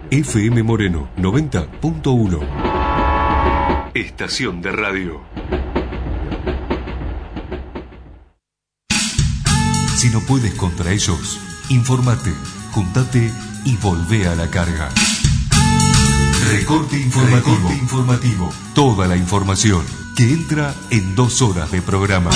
FM Moreno 90.1. Estación de radio. Si no puedes contra ellos, infórmate, juntate y volvé a la carga. Recorte informativo. Toda la información que entra en 2 horas de programa.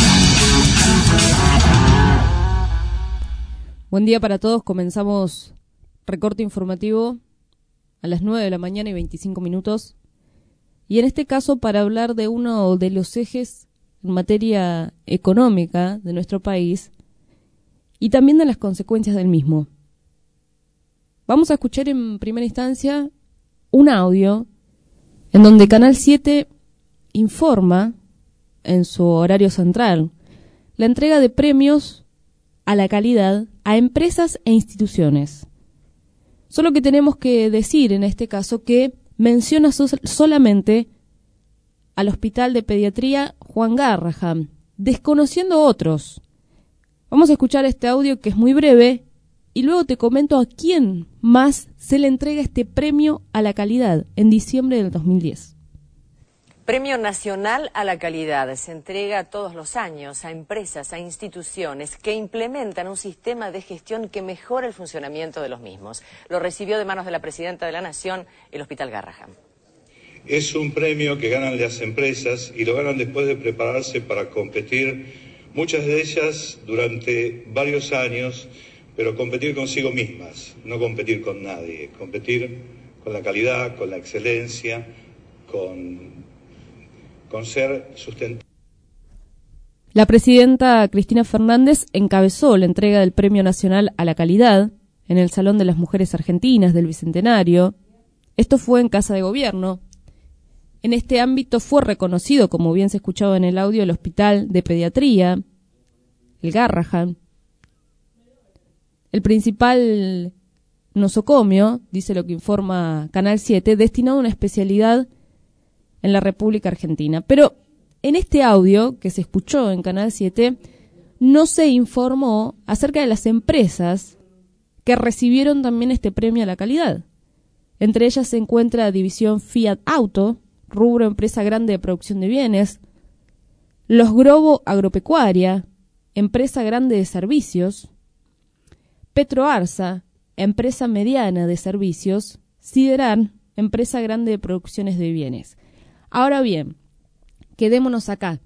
Buen día para todos. Comenzamos recorte informativo a las 9 de la mañana y 25 minutos. Y en este caso para hablar de uno de los ejes en materia económica de nuestro país y también de las consecuencias del mismo. Vamos a escuchar en primera instancia un audio en donde Canal 7 informa en su horario central la entrega de premios a la calidad a empresas e instituciones. Solo que tenemos que decir en este caso que menciona solamente al Hospital de Pediatría Juan Garrahan, desconociendo otros. Vamos a escuchar este audio que es muy breve y luego te comento a quién más se le entrega este premio a la calidad en diciembre del 2010. Premio Nacional a la Calidad se entrega todos los años a empresas, a instituciones que implementan un sistema de gestión que mejora el funcionamiento de los mismos. Lo recibió de manos de la Presidenta de la Nación el Hospital Garrahan. Es un premio que ganan las empresas y lo ganan después de prepararse para competir, muchas de ellas durante varios años, pero competir consigo mismas, no competir con nadie, competir con la calidad, con la excelencia, con ser sustentable. La presidenta Cristina Fernández encabezó la entrega del Premio Nacional a la Calidad en el Salón de las Mujeres Argentinas del Bicentenario. Esto fue en Casa de Gobierno. En este ámbito fue reconocido, como bien se escuchaba en el audio, el Hospital de Pediatría, el Garrahan. El principal nosocomio, dice lo que informa Canal 7, destinado a una especialidad en la República Argentina. Pero en este audio que se escuchó en Canal 7 no se informó acerca de las empresas que recibieron también este premio a la calidad. Entre ellas se encuentra División Fiat Auto, rubro empresa grande de producción de bienes, Los Grobo Agropecuaria, empresa grande de servicios, Petroarsa, empresa mediana de servicios, Sideran, empresa grande de producciones de bienes. Ahora bien, quedémonos acá.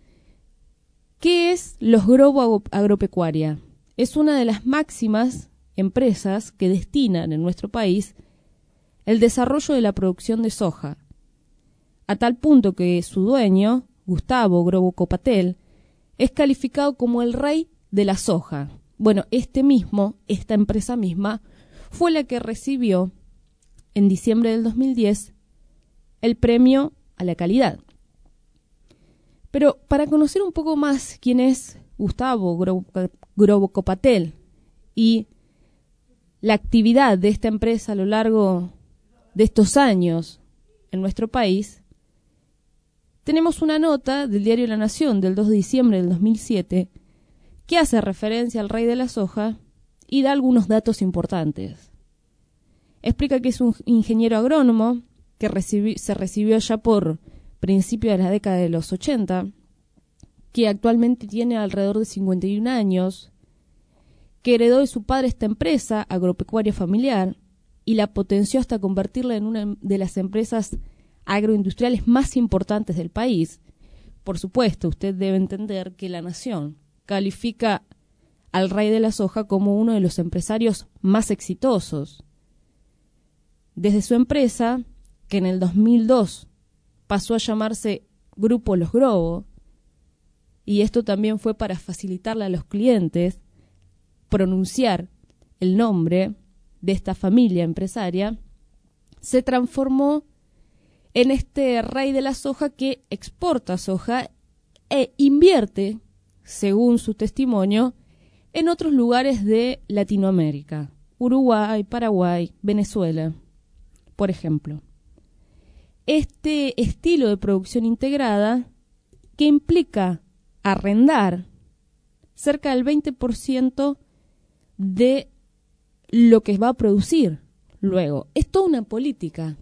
¿Qué es Los Grobo Agropecuaria? Es una de las máximas empresas que destinan en nuestro país el desarrollo de la producción de soja, a tal punto que su dueño, Gustavo Grobo Copatel, es calificado como el rey de la soja. Bueno, esta empresa misma, fue la que recibió en diciembre del 2010 el premio a la calidad. Pero para conocer un poco más quién es Gustavo Grobo Copatel y la actividad de esta empresa a lo largo de estos años en nuestro país, tenemos una nota del diario La Nación del 2 de diciembre del 2007 que hace referencia al rey de la soja y da algunos datos importantes. Explica que es un ingeniero agrónomo que se recibió ya por principios de la década de los 80, que actualmente tiene alrededor de 51 años, que heredó de su padre esta empresa agropecuaria familiar y la potenció hasta convertirla en una de las empresas agroindustriales más importantes del país. Por supuesto, usted debe entender que La Nación califica al rey de la soja como uno de los empresarios más exitosos. Desde su empresa, que en el 2002 pasó a llamarse Grupo Los Grobo, y esto también fue para facilitarle a los clientes pronunciar el nombre de esta familia empresaria, se transformó en este rey de la soja que exporta soja e invierte, según su testimonio, en otros lugares de Latinoamérica, Uruguay, Paraguay, Venezuela, por ejemplo. Este estilo de producción integrada que implica arrendar cerca del 20% de lo que va a producir, Luego, es toda una política.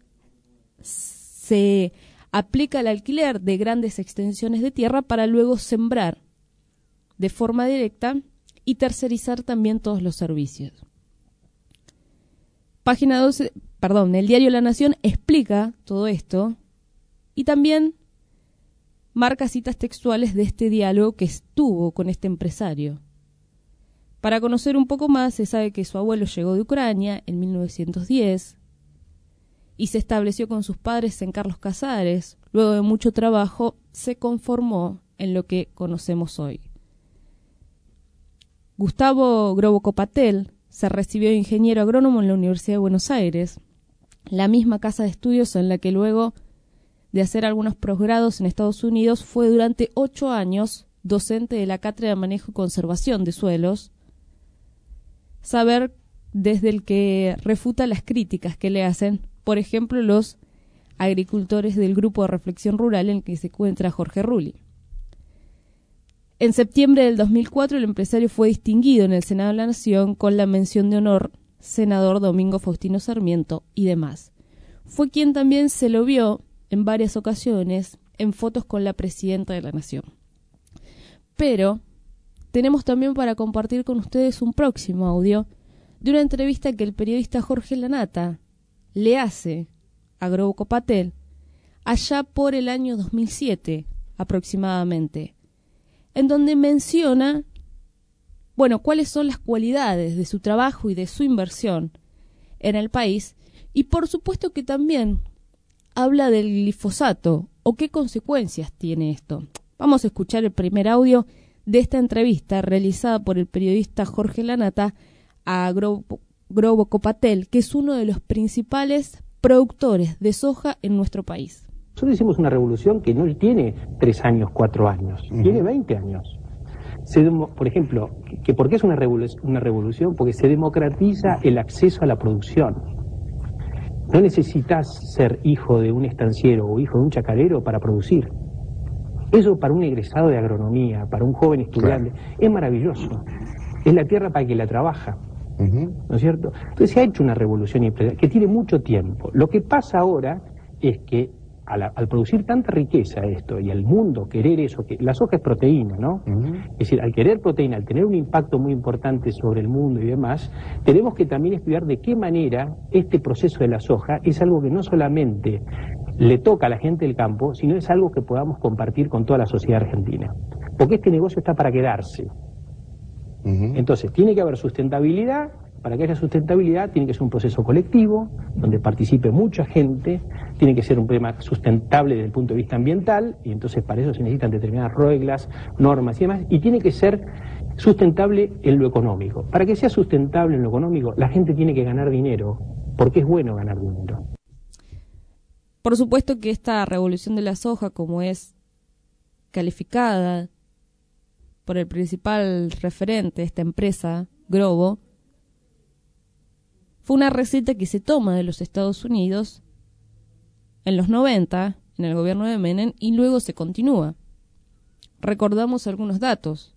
Se aplica el alquiler de grandes extensiones de tierra para luego sembrar de forma directa y tercerizar también todos los servicios. Página 12, el diario La Nación explica todo esto y también marca citas textuales de este diálogo que estuvo con este empresario. Para conocer un poco más, se sabe que su abuelo llegó de Ucrania en 1910 y se estableció con sus padres en Carlos Casares. Luego de mucho trabajo, se conformó en lo que conocemos hoy. Gustavo Grobo Copatel se recibió de ingeniero agrónomo en la Universidad de Buenos Aires, la misma casa de estudios en la que luego de hacer algunos posgrados en Estados Unidos fue durante 8 años docente de la Cátedra de Manejo y Conservación de Suelos, saber desde el que refuta las críticas que le hacen, por ejemplo, los agricultores del Grupo de Reflexión Rural en el que se encuentra Jorge Rulli. En septiembre del 2004 el empresario fue distinguido en el Senado de la Nación con la mención de honor senador Domingo Faustino Sarmiento y demás. Fue quien también se lo vio en varias ocasiones en fotos con la presidenta de la Nación. Pero tenemos también para compartir con ustedes un próximo audio de una entrevista que el periodista Jorge Lanata le hace a Grobo Copatel allá por el año 2007 aproximadamente, en donde menciona, cuáles son las cualidades de su trabajo y de su inversión en el país, y por supuesto que también habla del glifosato o qué consecuencias tiene esto. Vamos a escuchar el primer audio de esta entrevista realizada por el periodista Jorge Lanata a Grobo Copatel, que es uno de los principales productores de soja en nuestro país. Nosotros hicimos una revolución que no tiene 3 años, 4 años, tiene 20 años. Por ejemplo, ¿por qué es una revolución? Porque se democratiza el acceso a la producción. No necesitas ser hijo de un estanciero o hijo de un chacarero para producir. Eso para un egresado de agronomía, para un joven estudiante, es maravilloso. Es la tierra para que la trabaja. ¿No es cierto? Entonces se ha hecho una revolución que tiene mucho tiempo. Lo que pasa ahora es que al producir tanta riqueza esto y al mundo querer eso, que la soja es proteína, ¿no? Es decir, al querer proteína, al tener un impacto muy importante sobre el mundo y demás, tenemos que también estudiar de qué manera este proceso de la soja es algo que no solamente le toca a la gente del campo, sino es algo que podamos compartir con toda la sociedad argentina. Porque este negocio está para quedarse. Entonces, tiene que haber sustentabilidad. Para que haya sustentabilidad tiene que ser un proceso colectivo, donde participe mucha gente, tiene que ser un problema sustentable desde el punto de vista ambiental, y entonces para eso se necesitan determinadas reglas, normas y demás, y tiene que ser sustentable en lo económico. Para que sea sustentable en lo económico, la gente tiene que ganar dinero, porque es bueno ganar dinero. Por supuesto que esta revolución de la soja, como es calificada por el principal referente de esta empresa, Grobo, fue una receta que se toma de los Estados Unidos en los 90, en el gobierno de Menem, y luego se continúa. Recordamos algunos datos.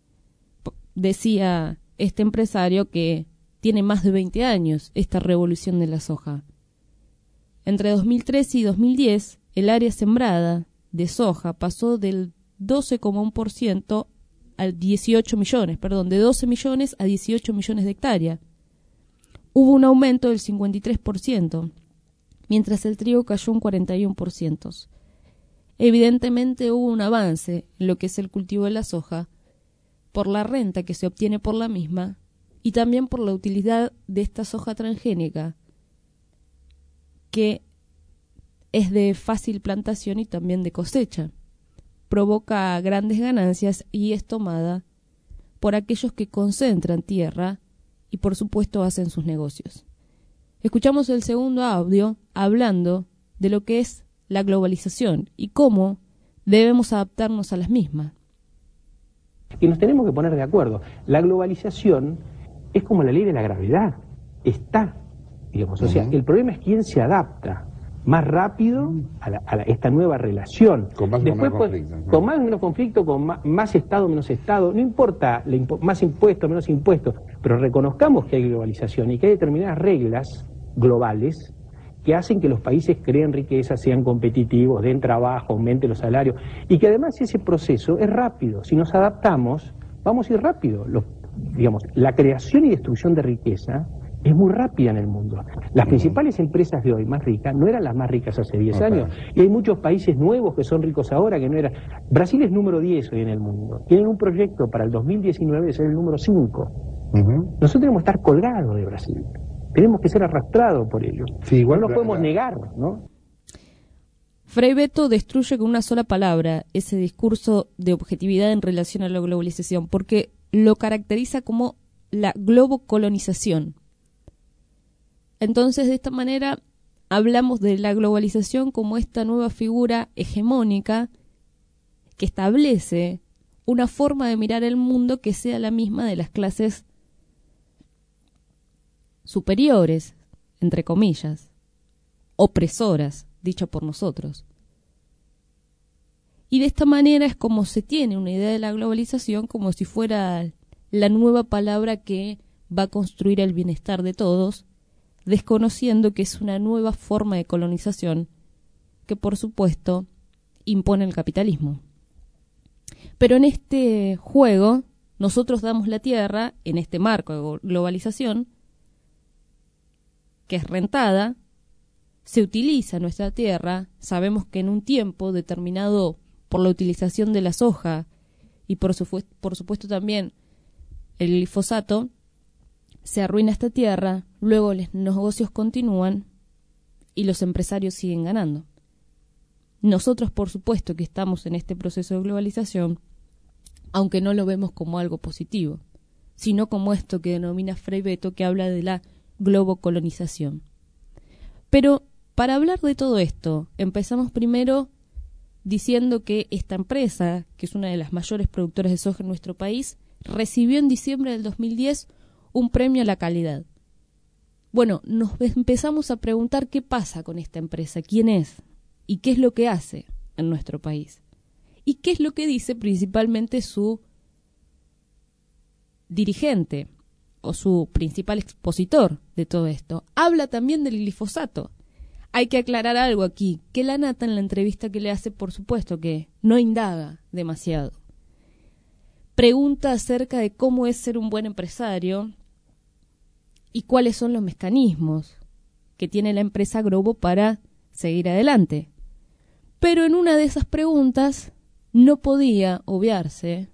Decía este empresario que tiene más de 20 años esta revolución de la soja. Entre 2013 y 2010, el área sembrada de soja pasó del 12,1% a 18 millones, de 12 millones a 18 millones de hectáreas. Hubo un aumento del 53%, mientras el trigo cayó un 41%. Evidentemente hubo un avance en lo que es el cultivo de la soja, por la renta que se obtiene por la misma y también por la utilidad de esta soja transgénica, que es de fácil plantación y también de cosecha. Provoca grandes ganancias y es tomada por aquellos que concentran tierra y por supuesto hacen sus negocios. Escuchamos el segundo audio hablando de lo que es la globalización y cómo debemos adaptarnos a las mismas. Y nos tenemos que poner de acuerdo. La globalización es como la ley de la gravedad. Está, digamos. O sea, el problema es quién se adapta más rápido a esta nueva relación. Con más o menos conflicto. Con más o menos conflicto, con más Estado, menos Estado. No importa, más impuestos, menos impuestos. Pero reconozcamos que hay globalización y que hay determinadas reglas globales que hacen que los países creen riqueza, sean competitivos, den trabajo, aumenten los salarios, y que además ese proceso es rápido. Si nos adaptamos, vamos a ir rápido. La creación y destrucción de riqueza es muy rápida en el mundo. Las principales empresas de hoy más ricas no eran las más ricas hace 10 años, y hay muchos países nuevos que son ricos ahora que no eran. Brasil es número 10 hoy en el mundo. Tienen un proyecto para el 2019 de ser el número 5. Nosotros tenemos que estar colgados de Brasil. Tenemos que ser arrastrados por ellos. Sí, igual no nos podemos negar, ¿no? Frei Betto destruye con una sola palabra ese discurso de objetividad en relación a la globalización, porque lo caracteriza como la globocolonización. Entonces, de esta manera, hablamos de la globalización como esta nueva figura hegemónica que establece una forma de mirar el mundo que sea la misma de las clases superiores, entre comillas, opresoras, dicho por nosotros. Y de esta manera es como se tiene una idea de la globalización como si fuera la nueva palabra que va a construir el bienestar de todos, desconociendo que es una nueva forma de colonización que, por supuesto, impone el capitalismo. Pero en este juego, nosotros damos la tierra, en este marco de globalización, que es rentada, se utiliza nuestra tierra, sabemos que en un tiempo determinado por la utilización de la soja y por supuesto también el glifosato, se arruina esta tierra, luego los negocios continúan y los empresarios siguen ganando. Nosotros, por supuesto, que estamos en este proceso de globalización, aunque no lo vemos como algo positivo, sino como esto que denomina Frei Betto, que habla de la globocolonización. Pero para hablar de todo esto, empezamos primero diciendo que esta empresa, que es una de las mayores productoras de soja en nuestro país, recibió en diciembre del 2010 un premio a la calidad. Bueno, nos empezamos a preguntar qué pasa con esta empresa, quién es y qué es lo que hace en nuestro país. Y qué es lo que dice principalmente su dirigente o su principal expositor de todo esto. Habla también del glifosato. Hay que aclarar algo aquí, que la Nata en la entrevista que le hace, por supuesto que no indaga demasiado. Pregunta acerca de cómo es ser un buen empresario y cuáles son los mecanismos que tiene la empresa Grobo para seguir adelante. Pero en una de esas preguntas no podía obviarse,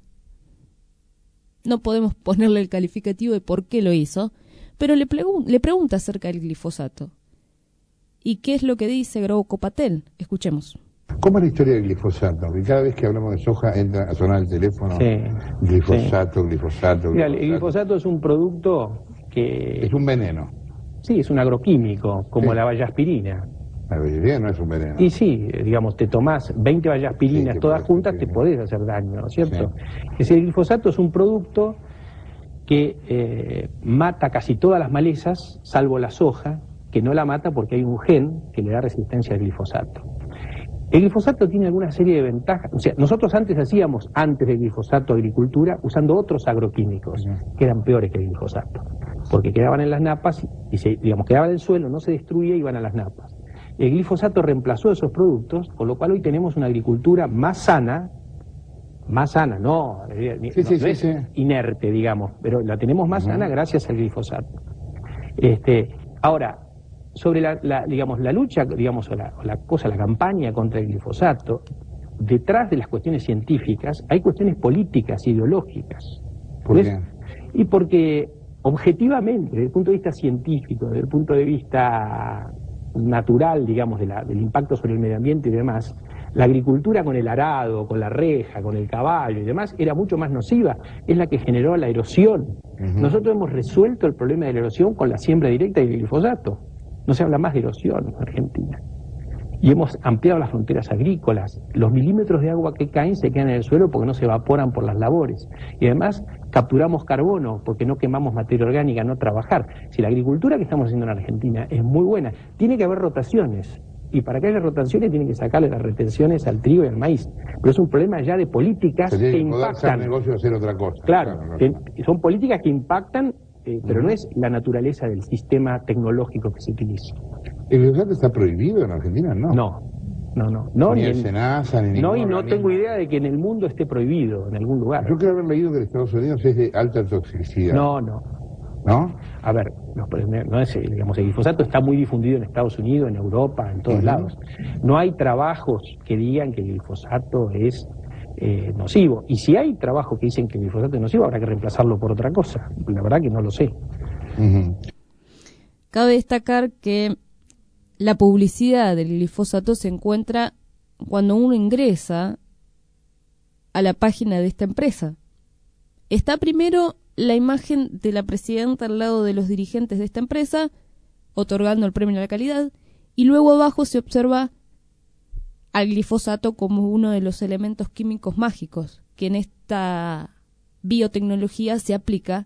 no podemos ponerle el calificativo de por qué lo hizo, pero le pregunta acerca del glifosato. ¿Y qué es lo que dice Grobo Copatel? Escuchemos. ¿Cómo es la historia del glifosato? Porque cada vez que hablamos de soja entra a sonar el teléfono. Glifosato. Mira, el glifosato es un producto que... Es un veneno. Sí, es un agroquímico, como la vallaspirina. La vallaspirina no es un veneno. Y sí, digamos, te tomás 20 vallaspirinas todas juntas, te podés hacer daño, ¿no es cierto? Sí. El glifosato es un producto que mata casi todas las malezas, salvo la soja, que no la mata porque hay un gen que le da resistencia al glifosato. El glifosato tiene alguna serie de ventajas. O sea, nosotros antes del glifosato, agricultura usando otros agroquímicos que eran peores que el glifosato, porque quedaban en las napas y quedaban en el suelo, no se destruía y iban a las napas. El glifosato reemplazó esos productos, con lo cual hoy tenemos una agricultura más sana, no es inerte, digamos, pero la tenemos más sana gracias al glifosato. Ahora, sobre la lucha, la campaña contra el glifosato, detrás de las cuestiones científicas hay cuestiones políticas, ideológicas. ¿Por qué? Y porque objetivamente, desde el punto de vista científico, desde el punto de vista natural, digamos, del impacto sobre el medio ambiente y demás, la agricultura con el arado, con la reja, con el caballo y demás, era mucho más nociva, es la que generó la erosión. Nosotros hemos resuelto el problema de la erosión con la siembra directa del glifosato. No se habla más de erosión en Argentina. Y hemos ampliado las fronteras agrícolas. Los milímetros de agua que caen se quedan en el suelo porque no se evaporan por las labores. Y además capturamos carbono porque no quemamos materia orgánica, no trabajar. Si la agricultura que estamos haciendo en Argentina es muy buena, tiene que haber rotaciones. Y para que haya rotaciones tienen que sacarle las retenciones al trigo y al maíz. Pero es un problema ya de políticas que impactan. Hacer negocio, hacer otra cosa. Claro, son políticas que impactan pero no es la naturaleza del sistema tecnológico que se utiliza. ¿El glifosato está prohibido en Argentina? No. No, ni en SENASA, ni no, y no organismo. tengo idea de que en el mundo esté prohibido, en algún lugar. Yo creo haber leído que en Estados Unidos es de alta toxicidad. No. ¿No? A ver, no es, digamos, el glifosato está muy difundido en Estados Unidos, en Europa, en todos lados. No hay trabajos que digan que el glifosato es nocivo. Y si hay trabajos que dicen que el glifosato es nocivo, habrá que reemplazarlo por otra cosa. La verdad que no lo sé. Cabe destacar que la publicidad del glifosato se encuentra cuando uno ingresa a la página de esta empresa. Está primero la imagen de la presidenta al lado de los dirigentes de esta empresa, otorgando el premio a la calidad, y luego abajo se observa al glifosato como uno de los elementos químicos mágicos que en esta biotecnología se aplica,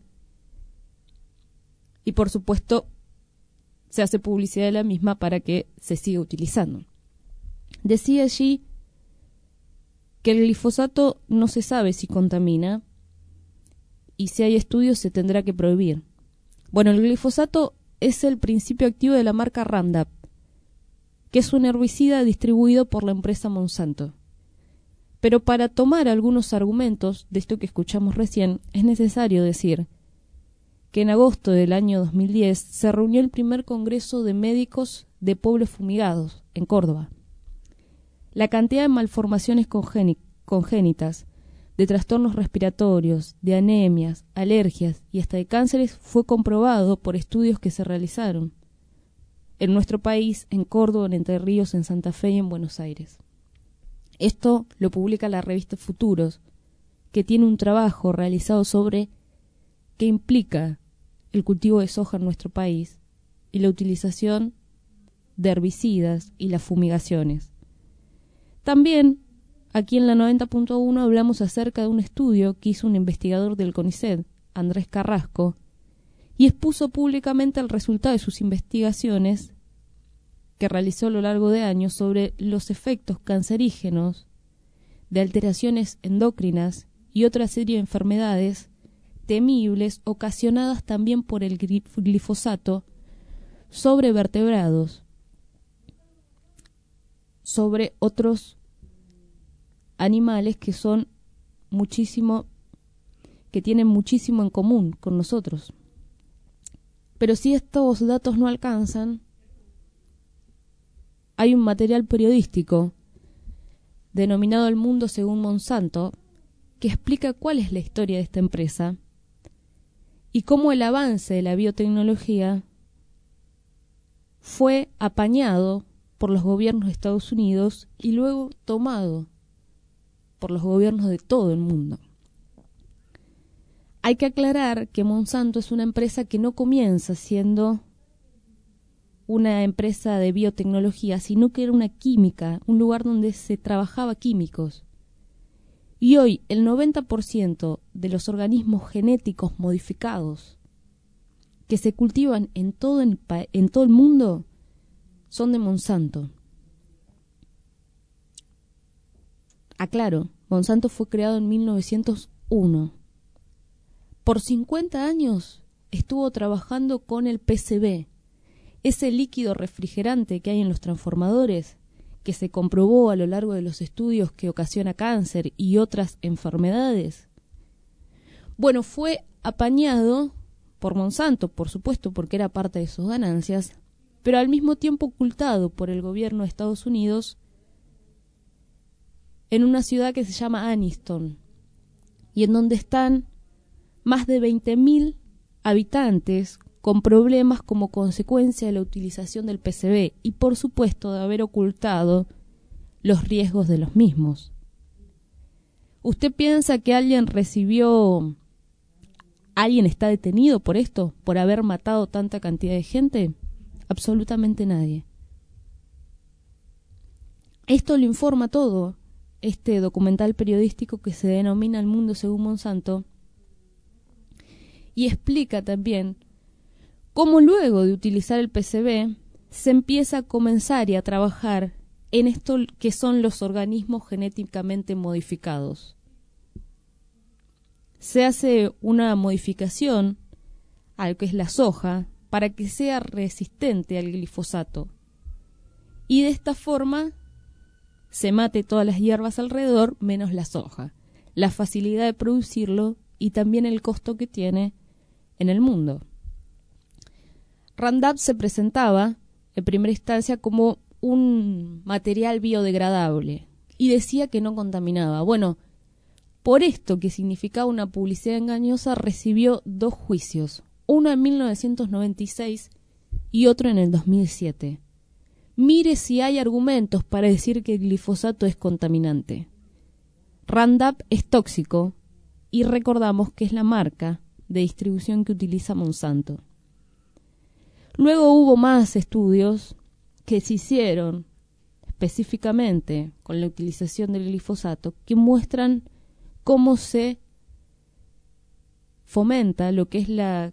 y por supuesto se hace publicidad de la misma para que se siga utilizando. Decía allí que el glifosato no se sabe si contamina, y si hay estudios se tendrá que prohibir. Bueno, el glifosato es el principio activo de la marca Roundup, que es un herbicida distribuido por la empresa Monsanto. Pero para tomar algunos argumentos de esto que escuchamos recién, es necesario decir que en agosto del año 2010 se reunió el primer Congreso de Médicos de Pueblos Fumigados, en Córdoba. La cantidad de malformaciones congénitas, de trastornos respiratorios, de anemias, alergias y hasta de cánceres fue comprobado por estudios que se realizaron en nuestro país, en Córdoba, en Entre Ríos, en Santa Fe y en Buenos Aires. Esto lo publica la revista Futuros, que tiene un trabajo realizado sobre qué implica el cultivo de soja en nuestro país y la utilización de herbicidas y las fumigaciones. También aquí en la 90.1 hablamos acerca de un estudio que hizo un investigador del CONICET, Andrés Carrasco, y expuso públicamente el resultado de sus investigaciones que realizó a lo largo de años sobre los efectos cancerígenos de alteraciones endócrinas y otra serie de enfermedades temibles ocasionadas también por el glifosato sobre vertebrados, sobre otros animales que son que tienen muchísimo en común con nosotros. Pero si estos datos no alcanzan, hay un material periodístico denominado El Mundo según Monsanto que explica cuál es la historia de esta empresa y cómo el avance de la biotecnología fue apañado por los gobiernos de Estados Unidos y luego tomado por los gobiernos de todo el mundo. Hay que aclarar que Monsanto es una empresa que no comienza siendo una empresa de biotecnología, sino que era una química, un lugar donde se trabajaba químicos. Y hoy el 90% de los organismos genéticos modificados que se cultivan en todo el mundo son de Monsanto. Aclaro, Monsanto fue creado en 1901. Por 50 años estuvo trabajando con el PCB, ese líquido refrigerante que hay en los transformadores, que se comprobó a lo largo de los estudios que ocasiona cáncer y otras enfermedades. Bueno, fue apañado por Monsanto, por supuesto, porque era parte de sus ganancias, pero al mismo tiempo ocultado por el gobierno de Estados Unidos en una ciudad que se llama Anniston, y en donde están más de 20.000 habitantes con problemas como consecuencia de la utilización del PCB y, por supuesto, de haber ocultado los riesgos de los mismos. ¿Usted piensa que alguien está detenido por esto, por haber matado tanta cantidad de gente? Absolutamente nadie. Esto lo informa todo este documental periodístico que se denomina El Mundo según Monsanto, y explica también cómo luego de utilizar el PCB se empieza a comenzar y a trabajar en esto que son los organismos genéticamente modificados. Se hace una modificación a lo que es la soja para que sea resistente al glifosato. Y de esta forma se mate todas las hierbas alrededor menos la soja. La facilidad de producirlo y también el costo que tiene en el mundo. Roundup se presentaba en primera instancia como un material biodegradable y decía que no contaminaba. Bueno, por esto, que significaba una publicidad engañosa, recibió 2 juicios, uno en 1996 y otro en el 2007. Mire si hay argumentos para decir que el glifosato es contaminante. Roundup es tóxico y recordamos que es la marca de distribución que utiliza Monsanto. Luego hubo más estudios que se hicieron específicamente con la utilización del glifosato que muestran cómo se fomenta lo que es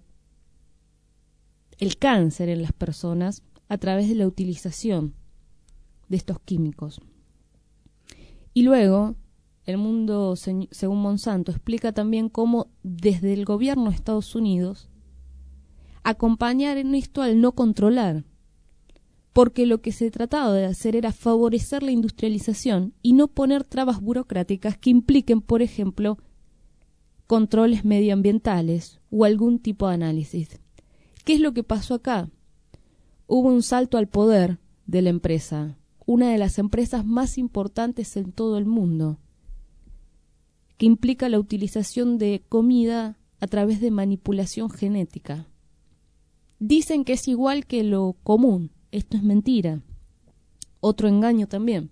el cáncer en las personas a través de la utilización de estos químicos. Y luego, el mundo, según Monsanto, explica también cómo desde el gobierno de Estados Unidos acompañar en esto al no controlar, porque lo que se trataba de hacer era favorecer la industrialización y no poner trabas burocráticas que impliquen, por ejemplo, controles medioambientales o algún tipo de análisis. ¿Qué es lo que pasó acá? Hubo un salto al poder de la empresa, una de las empresas más importantes en todo el mundo, que implica la utilización de comida a través de manipulación genética. Dicen que es igual que lo común. Esto es mentira. Otro engaño también.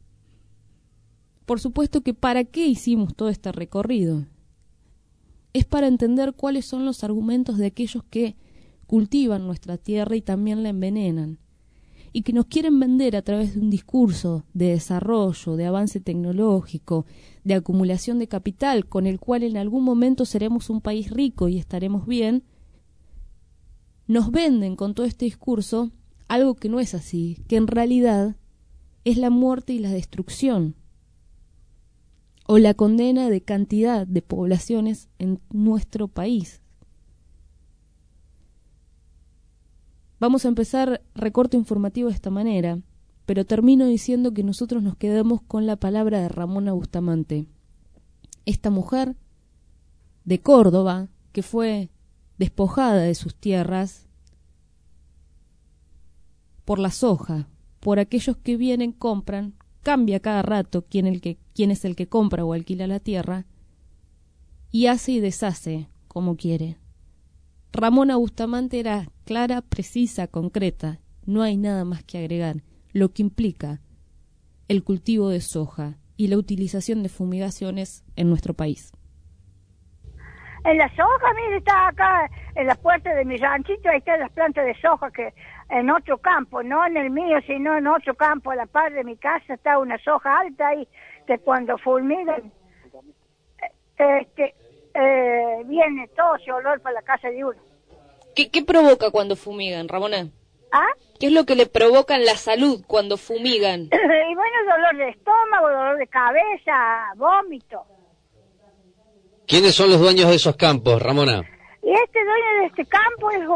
Por supuesto que ¿para qué hicimos todo este recorrido? Es para entender cuáles son los argumentos de aquellos que cultivan nuestra tierra y también la envenenan, y que nos quieren vender a través de un discurso de desarrollo, de avance tecnológico, de acumulación de capital, con el cual en algún momento seremos un país rico y estaremos bien. Nos venden con todo este discurso algo que no es así, que en realidad es la muerte y la destrucción, o la condena de cantidad de poblaciones en nuestro país. Vamos a empezar recorte informativo de esta manera, pero termino diciendo que nosotros nos quedamos con la palabra de Ramona Bustamante, esta mujer de Córdoba que fue despojada de sus tierras por la soja, por aquellos que vienen, compran, cambia cada rato quién es el que compra o alquila la tierra, y hace y deshace como quiere. Ramona Bustamante era clara, precisa, concreta, no hay nada más que agregar, lo que implica el cultivo de soja y la utilización de fumigaciones en nuestro país. En la soja, mire, está acá en la puerta de mi ranchito, ahí están las plantas de soja que en otro campo, no en el mío, sino en otro campo, a la par de mi casa está una soja alta ahí, que cuando fulmigan, viene todo ese olor para la casa de uno. ¿Qué provoca cuando fumigan, Ramona? ¿Ah? ¿Qué es lo que le provoca en la salud cuando fumigan? Y bueno, dolor de estómago, dolor de cabeza, vómito. ¿Quiénes son los dueños de esos campos, Ramona? Y este dueño de este campo es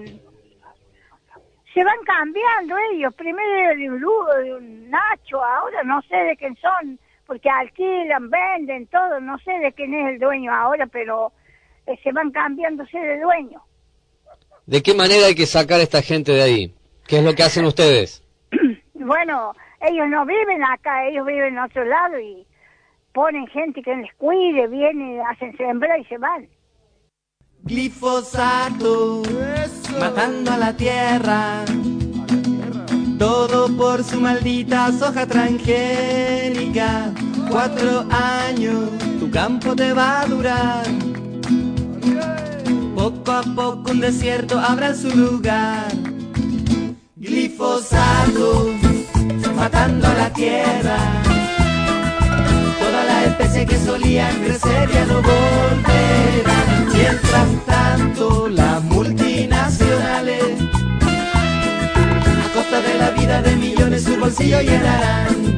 se van cambiando ellos. Primero de un Lugo, de un Nacho, ahora no sé de quién son, porque alquilan, venden, todo. No sé de quién es el dueño ahora, pero se van cambiándose de dueño. ¿De qué manera hay que sacar a esta gente de ahí? ¿Qué es lo que hacen ustedes? Bueno, ellos no viven acá, ellos viven en otro lado y ponen gente que les cuide, vienen, hacen sembrar y se van. Glifosato, matando a la tierra, todo por su maldita soja transgénica. 4 años, tu campo te va a durar. Poco a poco un desierto habrá en su lugar. Glifosato, matando a la tierra. Todas las especies que solían crecer ya no volverán. Mientras tanto, las multinacionales, a costa de la vida de millones, su bolsillo llenarán.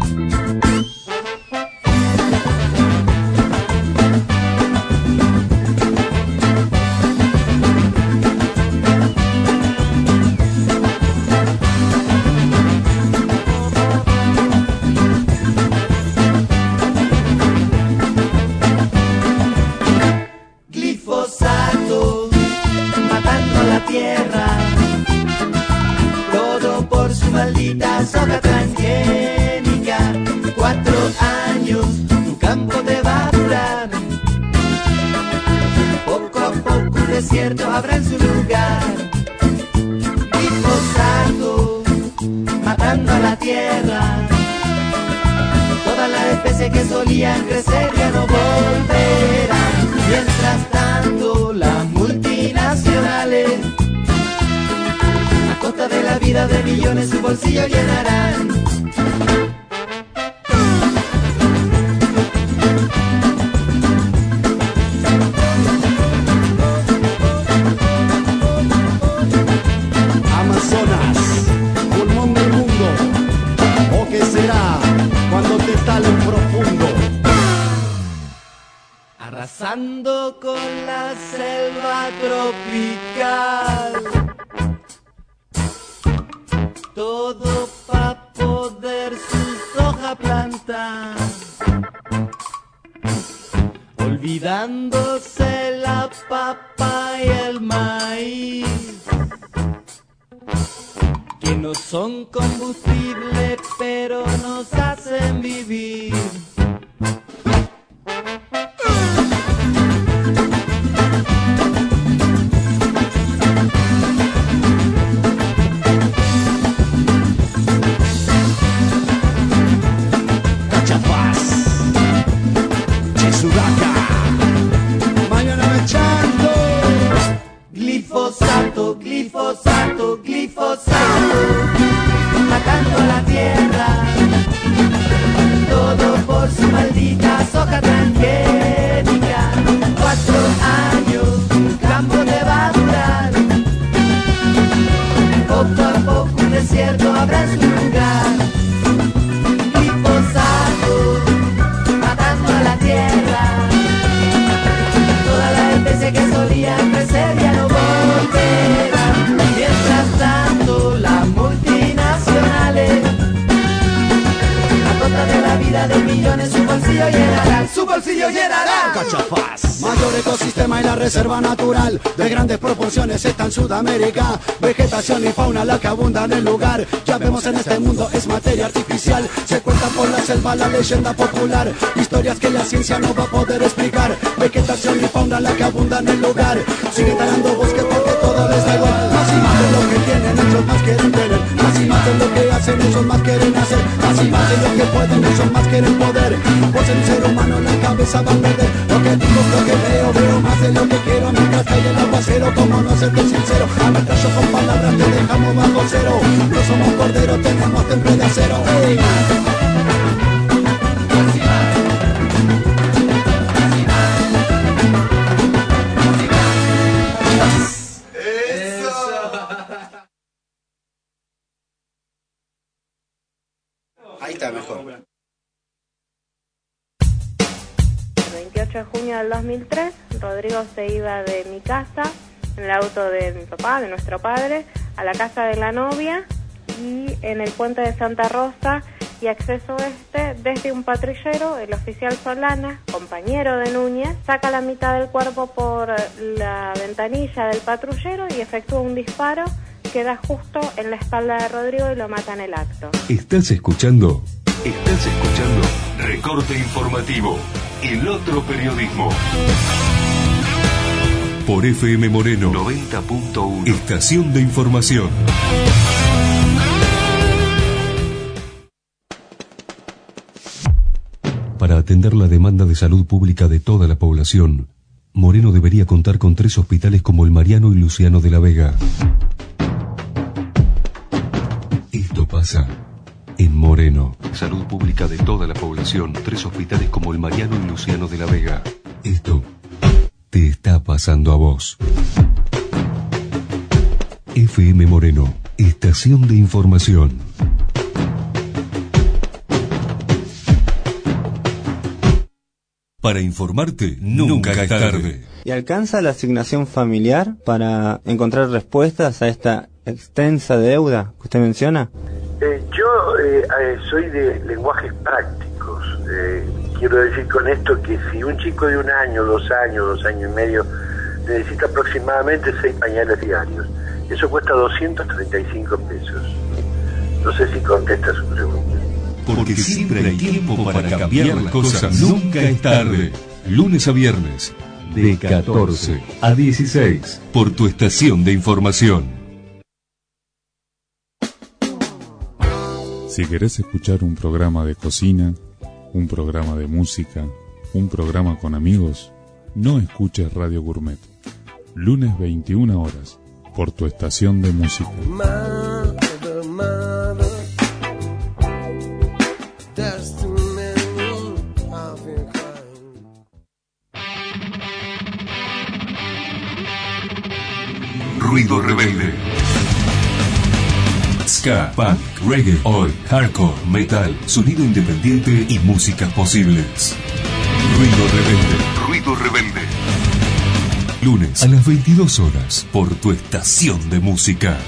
maldita soja transgénica. 4 años tu campo te va a durar. Poco a poco un desierto habrá en su lugar. Glifosato, matando a la tierra. Todas las especies que solían crecer ya no volverán. Mientras tanto, las multinacionales, a costa de la vida de millones, su bolsillo llenarán. Amazonas, pulmón del mundo, ¿o qué será cuando te talen profundo? Arrasando con la selva tropical, todo pa' poder su soja plantar, olvidándose la papa y el maíz, que no son combustible pero nos hacen vivir. Glifosato, glifosato, glifosato, matando a la tierra, todo por su maldita soja transgénica. 4 años, tu campo te va a durar. Poco a poco un desierto habrá en su lugar. Glifosato, matando a la tierra. Todas las especies que solían crecer ya no volverán. Mientras tanto, las multinacionales, a costa de la vida de millones, su bolsillo llenarán. ¡Su bolsillo llenarán! Cachafaz. Mayor ecosistema y la reserva natural de grandes proporciones está en Sudamérica. Vegetación y fauna la que abunda en el lugar. Ya vemos en este mundo es materia artificial. Se cuenta por la selva la leyenda popular. Historias que la ciencia no va a poder explicar. Vegetación y fauna la que abunda en el lugar. Sigue talando bosque porque todo les da igual. Más y más de lo que tienen, ellos más quieren tener. Más y más de lo que hacen, ellos más quieren hacer. Más y más de lo que pueden, ellos más quieren poder. Pues el ser humano la cabeza va a perder. Lo que digo es lo que veo más de lo que quiero. Mientras cae el aguacero, como no serte sincero. Ametrallo con palabras, te dejamos bajo cero. No somos corderos, tenemos temple de acero. ¡Ey! Ahí está mejor. El 28 de junio del 2003, Rodrigo se iba de mi casa, en el auto de mi papá, de nuestro padre, a la casa de la novia y en el puente de Santa Rosa y acceso oeste, desde un patrullero, el oficial Solana, compañero de Núñez, saca la mitad del cuerpo por la ventanilla del patrullero y efectúa un disparo que da justo en la espalda de Rodrigo y lo mata en el acto. ¿Estás escuchando? Recorte informativo, el otro periodismo. Por FM Moreno 90.1, estación de información. Para atender la demanda de salud pública de toda la población, Moreno debería contar con 3 hospitales como el Mariano y Luciano de la Vega. Esto pasa en Moreno. Salud pública de toda la población, 3 hospitales como el Mariano y Luciano de la Vega. Esto te está pasando a vos. FM Moreno, estación de información. Para informarte, nunca es tarde. ¿Y alcanza la asignación familiar para encontrar respuestas a esta extensa deuda que usted menciona? Yo soy de lenguajes prácticos. Quiero decir con esto que si un chico de 1 año, 2 años, 2 años y medio necesita aproximadamente 6 pañales diarios, eso cuesta 235 pesos. No sé si contesta su pregunta. Porque siempre hay tiempo para cambiar las cosas. Nunca es tarde. Lunes a viernes, de 14 a 16, por tu estación de información. Si querés escuchar un programa de cocina, un programa de música, un programa con amigos, no escuches Radio Gourmet. Lunes 21 horas, por tu estación de música. Ruido rebelde. Ska, punk, reggae, oi, hardcore, metal, sonido independiente y músicas posibles. Ruido rebelde. Ruido rebelde. Lunes a las 22 horas por tu estación de música.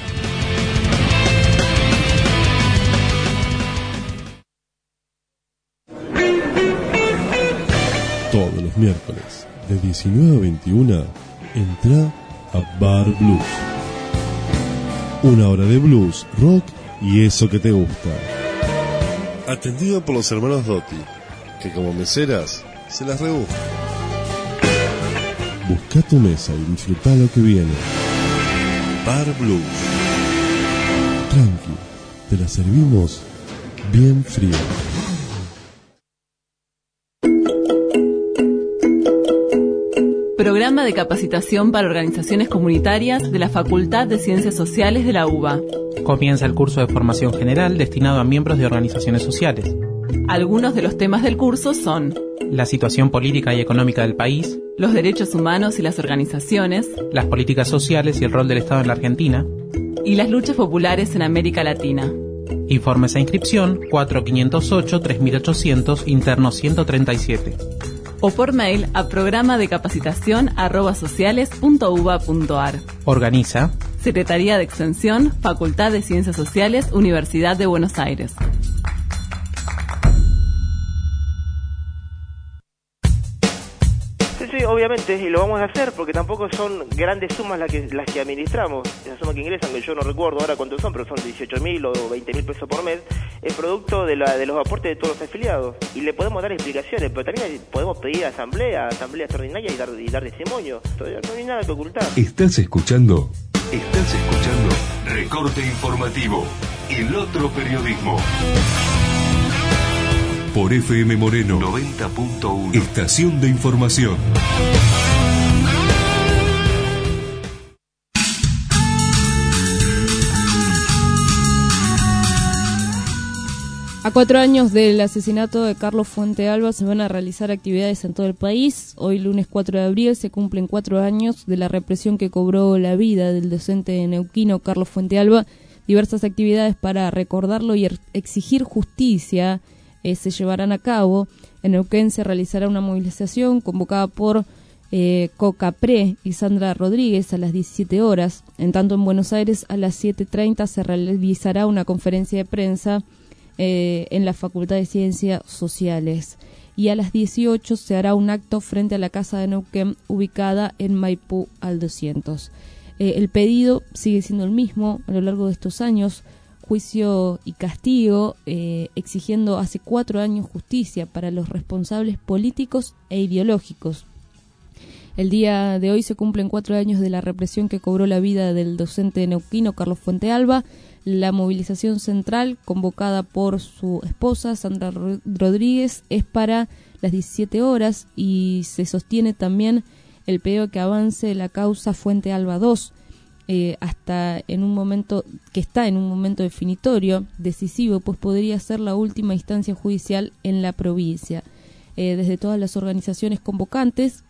Todos los miércoles de 19 a 21 entra a Bar Blues. Una hora de blues, rock y eso que te gusta. Atendido por los hermanos Dotti, que como meseras se las rebuscan. Busca tu mesa y disfruta lo que viene. Bar Blues. Tranqui, te la servimos bien fría. Programa de capacitación para organizaciones comunitarias de la Facultad de Ciencias Sociales de la UBA. Comienza el curso de formación general destinado a miembros de organizaciones sociales. Algunos de los temas del curso son: la situación política y económica del país, los derechos humanos y las organizaciones, las políticas sociales y el rol del Estado en la Argentina, y las luchas populares en América Latina. Informes e inscripción 4508-3800, interno 137. O por mail a programadecapacitación@sociales.uba.ar. Organiza Secretaría de Extensión, Facultad de Ciencias Sociales, Universidad de Buenos Aires. Sí, obviamente, y lo vamos a hacer porque tampoco son grandes sumas las que administramos. Las sumas que ingresan, que yo no recuerdo ahora cuántos son, pero son 18.000 o 20.000 pesos por mes, es producto de los aportes de todos los afiliados. Y le podemos dar explicaciones, pero también podemos pedir asamblea extraordinaria y dar testimonio. No hay nada que ocultar. ¿Estás escuchando? Recorte informativo, el otro periodismo. Por FM Moreno 90.1, estación de información. A 4 años del asesinato de Carlos Fuentealba se van a realizar actividades en todo el país. Hoy, lunes 4 de abril, se cumplen 4 años de la represión que cobró la vida del docente neuquino Carlos Fuentealba. Diversas actividades para recordarlo y exigir justicia se llevarán a cabo. En Neuquén se realizará una movilización convocada por Cocapre y Sandra Rodríguez a las 17 horas. En tanto, en Buenos Aires a las 7:30 se realizará una conferencia de prensa en la Facultad de Ciencias Sociales. Y a las 18 se hará un acto frente a la Casa de Neuquén, ubicada en Maipú al 200. El pedido sigue siendo el mismo a lo largo de estos años: juicio y castigo, exigiendo hace 4 años justicia para los responsables políticos e ideológicos. El día de hoy se cumplen 4 años de la represión que cobró la vida del docente neuquino Carlos Fuentealba. La movilización central, convocada por su esposa Sandra Rodríguez, es para las 17 horas y se sostiene también el pedido que avance la causa Fuentealba 2. Hasta en un momento que está en un momento definitorio, decisivo, pues podría ser la última instancia judicial en la provincia. Desde todas las organizaciones convocantes,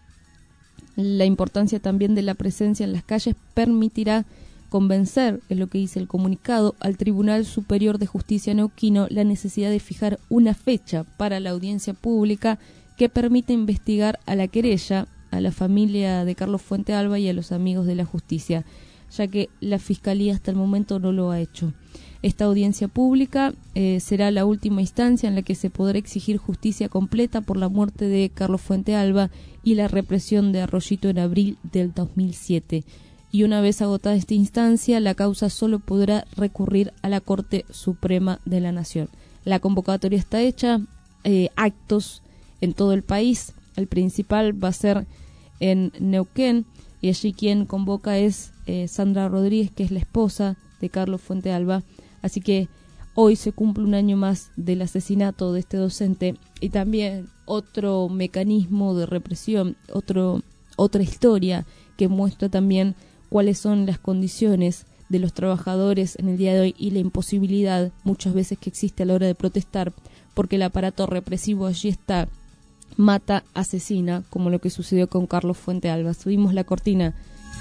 la importancia también de la presencia en las calles permitirá convencer, es lo que dice el comunicado, al Tribunal Superior de Justicia neuquino la necesidad de fijar una fecha para la audiencia pública que permita investigar a la querella, a la familia de Carlos Fuentealba y a los amigos de la justicia, ya que la Fiscalía hasta el momento no lo ha hecho. Esta audiencia pública será la última instancia en la que se podrá exigir justicia completa por la muerte de Carlos Fuentealba y la represión de Arroyito en abril del 2007. y una vez agotada esta instancia, la causa solo podrá recurrir a la Corte Suprema de la Nación. La convocatoria está hecha, actos en todo el país. El principal va a ser en Neuquén, y allí quien convoca es Sandra Rodríguez, que es la esposa de Carlos Fuentealba. Así que hoy se cumple un año más del asesinato de este docente, y también otro mecanismo de represión, otra historia que muestra también cuáles son las condiciones de los trabajadores en el día de hoy y la imposibilidad muchas veces que existe a la hora de protestar, porque el aparato represivo allí está, mata, asesina, como lo que sucedió con Carlos Fuentealba. Subimos la cortina.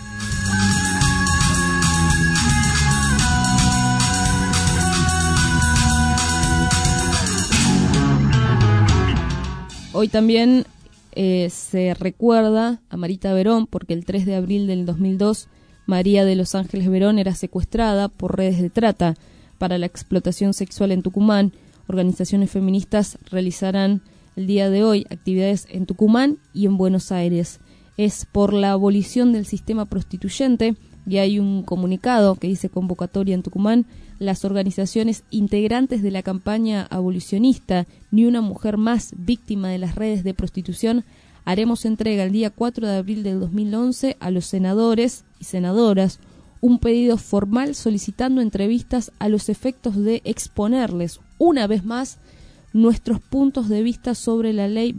Hoy también se recuerda a Marita Verón, porque el 3 de abril del 2002 María de los Ángeles Verón era secuestrada por redes de trata para la explotación sexual en Tucumán. Organizaciones feministas realizarán el día de hoy actividades en Tucumán y en Buenos Aires. Es por la abolición del sistema prostituyente, y hay un comunicado que dice: convocatoria en Tucumán. Las organizaciones integrantes de la campaña abolicionista Ni una mujer más víctima de las redes de prostitución haremos entrega el día 4 de abril del 2011 a los senadores y senadoras un pedido formal solicitando entrevistas a los efectos de exponerles una vez más nuestros puntos de vista sobre la ley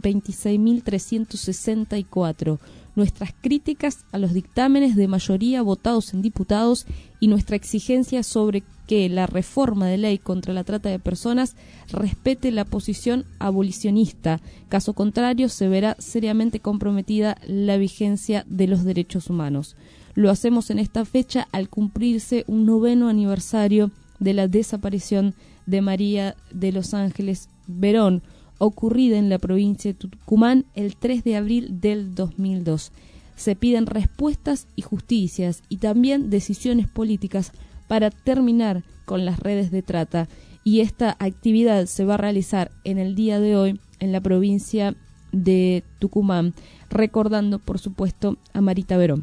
26.364, nuestras críticas a los dictámenes de mayoría votados en diputados y nuestra exigencia sobre que la reforma de ley contra la trata de personas respete la posición abolicionista. Caso contrario, se verá seriamente comprometida la vigencia de los derechos humanos. Lo hacemos en esta fecha al cumplirse un 9º aniversario de la desaparición de María de los Ángeles Verón, ocurrida en la provincia de Tucumán el 3 de abril del 2002. Se piden respuestas y justicias y también decisiones políticas para terminar con las redes de trata, y esta actividad se va a realizar en el día de hoy en la provincia de Tucumán, recordando por supuesto a Marita Verón.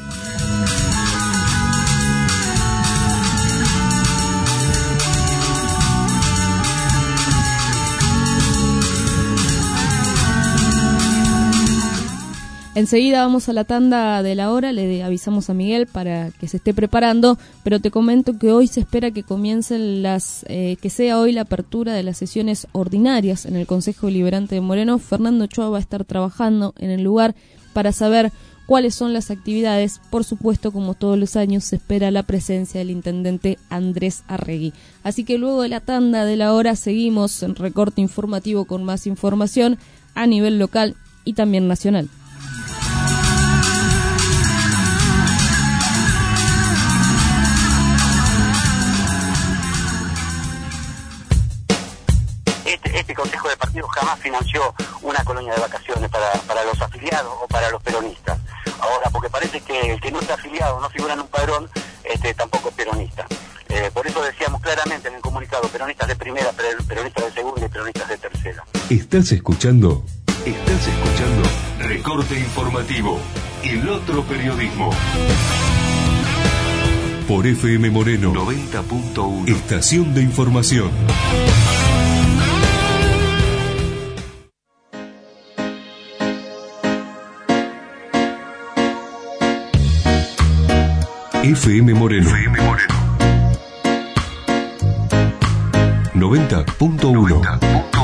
Enseguida vamos a la tanda de la hora, le avisamos a Miguel para que se esté preparando, pero te comento que hoy se espera que comiencen que sea hoy la apertura de las sesiones ordinarias en el Consejo Deliberante de Moreno. Fernando Ochoa va a estar trabajando en el lugar para saber cuáles son las actividades. Por supuesto, como todos los años, se espera la presencia del intendente Andrés Arregui. Así que luego de la tanda de la hora seguimos en recorte informativo con más información a nivel local y también nacional. Este Consejo de Partidos jamás financió una colonia de vacaciones para los afiliados o para los peronistas. Ahora, porque parece que el que no está afiliado, no figura en un padrón, tampoco es peronista. Por eso decíamos claramente en el comunicado: peronistas de primera, peronistas de segunda y peronistas de tercera. ¿Estás escuchando Recorte Informativo, el otro periodismo? Por FM Moreno 90.1, Estación de Información. FM Moreno 90.1.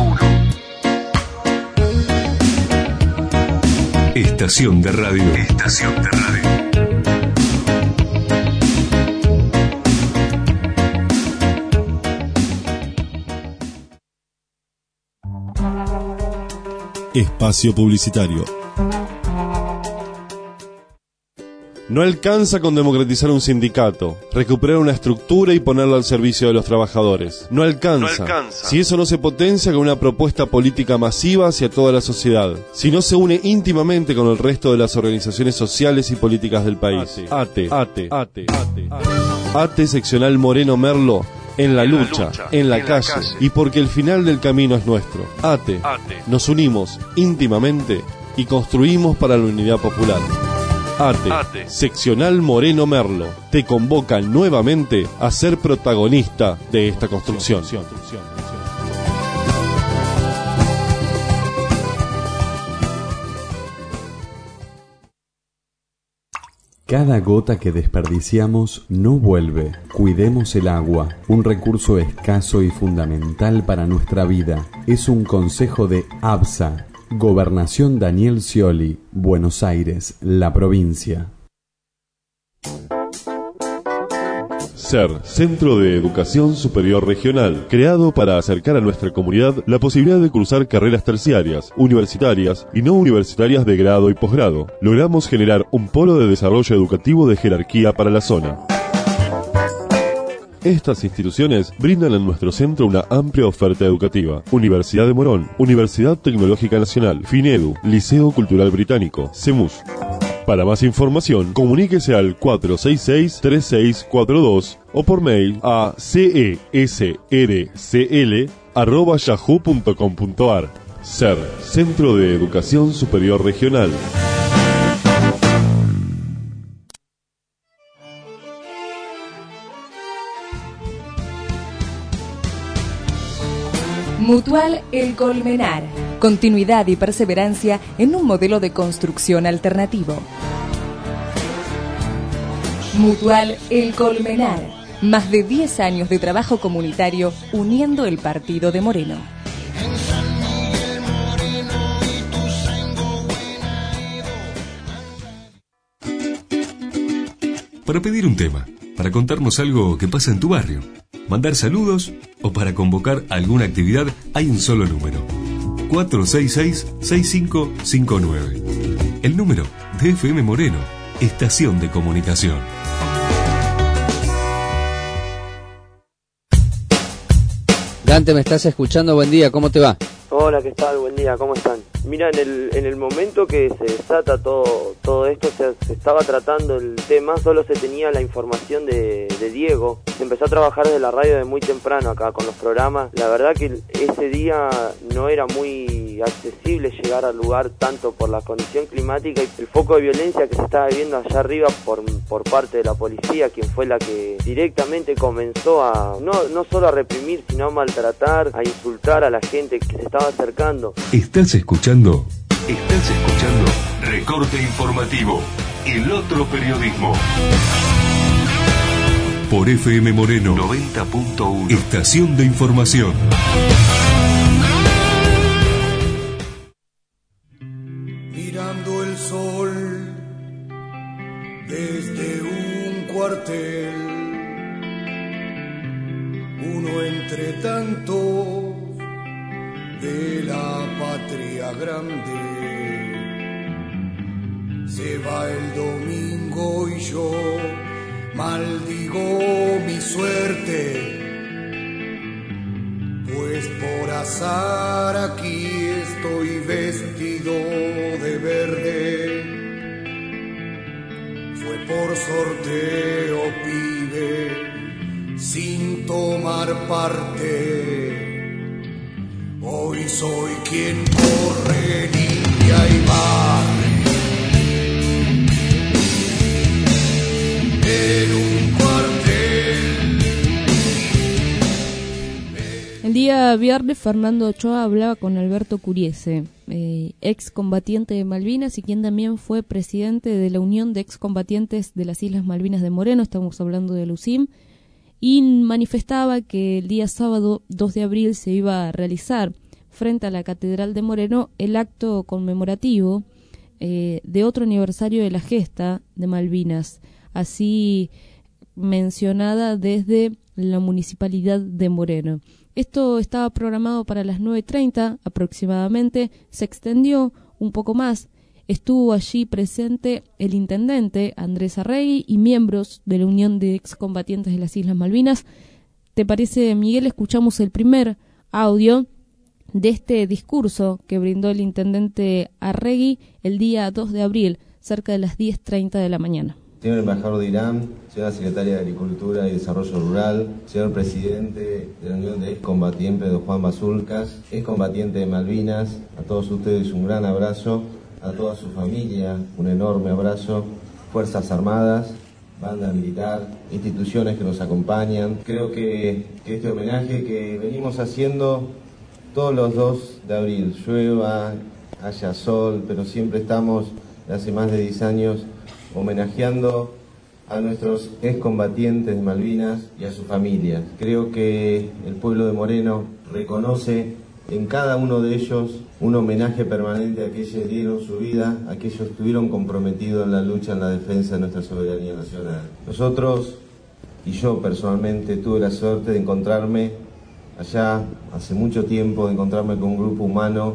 Estación de radio. Espacio publicitario. No alcanza con democratizar un sindicato, recuperar una estructura y ponerla al servicio de los trabajadores. No alcanza. Si eso no se potencia con una propuesta política masiva hacia toda la sociedad. Si no se une íntimamente con el resto de las organizaciones sociales y políticas del país. ATE Seccional Moreno Merlo, en la lucha, en la calle, y porque el final del camino es nuestro. Nos unimos íntimamente y construimos para la unidad popular. ATE, Seccional Moreno Merlo, te convoca nuevamente a ser protagonista de esta construcción. Cada gota que desperdiciamos no vuelve. Cuidemos el agua, un recurso escaso y fundamental para nuestra vida. Es un consejo de ABSA, Gobernación Daniel Scioli, Buenos Aires, la provincia. SER, Centro de Educación Superior Regional, creado para acercar a nuestra comunidad la posibilidad de cursar carreras terciarias, universitarias y no universitarias de grado y posgrado. Logramos generar un polo de desarrollo educativo de jerarquía para la zona. Estas instituciones brindan en nuestro centro una amplia oferta educativa. Universidad de Morón, Universidad Tecnológica Nacional, FINEDU, Liceo Cultural Británico, CEMUS. Para más información, comuníquese al 466-3642 o por mail a cesrcl@yahoo.com.ar. SER, Centro de Educación Superior Regional. Mutual El Colmenar. Continuidad y perseverancia en un modelo de construcción alternativo. Mutual El Colmenar. Más de 10 años de trabajo comunitario uniendo el partido de Moreno. Para pedir un tema, para contarnos algo que pasa en tu barrio, mandar saludos o para convocar alguna actividad, hay un solo número: 466-6559. El número de FM Moreno, Estación de Comunicación. Dante, ¿me estás escuchando? Buen día, ¿cómo te va? Hola, ¿qué tal? Buen día, ¿cómo están? Mira, en el momento que se desata todo esto, se estaba tratando el tema, solo se tenía la información de Diego. Se empezó a trabajar desde la radio de muy temprano acá con los programas. La verdad que ese día no era muy accesible llegar al lugar, tanto por la condición climática y el foco de violencia que se estaba viviendo allá arriba por parte de la policía, quien fue la que directamente comenzó a no solo a reprimir, sino a maltratar, a insultar a la gente que se estaba acercando. Estás escuchando Recorte Informativo, el otro periodismo. Por FM Moreno 90.1, Estación de Información. Mirando el sol desde un cuartel, uno entre tantos de la patria grande. Se va el domingo y yo maldigo mi suerte, pues por azar aquí estoy vestido de verde. Fue por sorteo, pibe, sin tomar parte. Hoy soy quien corre, limpia y barre en un cuartel. El día viernes Fernando Ochoa hablaba con Alberto Curiese, excombatiente de Malvinas y quien también fue presidente de la Unión de Excombatientes de las Islas Malvinas de Moreno. Estamos hablando de UCIM. Y manifestaba que el día sábado 2 de abril se iba a realizar frente a la Catedral de Moreno el acto conmemorativo de otro aniversario de la gesta de Malvinas, así mencionada desde la Municipalidad de Moreno. Esto estaba programado para las 9:30 aproximadamente, se extendió un poco más. Estuvo allí presente el intendente Andrés Arregui y miembros de la Unión de Excombatientes de las Islas Malvinas. ¿Te parece, Miguel? Escuchamos el primer audio de este discurso que brindó el intendente Arregui el día 2 de abril, cerca de las 10:30 de la mañana. Señor embajador de Irán, señora secretaria de Agricultura y Desarrollo Rural, señor presidente de la Unión de Excombatientes, don Juan Basulcas, excombatiente de Malvinas, a todos ustedes un gran abrazo. A toda su familia, un enorme abrazo. Fuerzas Armadas, banda militar, instituciones que nos acompañan. Creo que este homenaje que venimos haciendo todos los 2 de abril, llueva, haya sol, pero siempre estamos, hace más de 10 años, homenajeando a nuestros excombatientes de Malvinas y a sus familias. Creo que el pueblo de Moreno reconoce en cada uno de ellos un homenaje permanente a aquellos dieron su vida, a aquellos estuvieron comprometidos en la lucha, en la defensa de nuestra soberanía nacional. Nosotros, y yo personalmente, tuve la suerte de encontrarme allá, hace mucho tiempo, de encontrarme con un grupo humano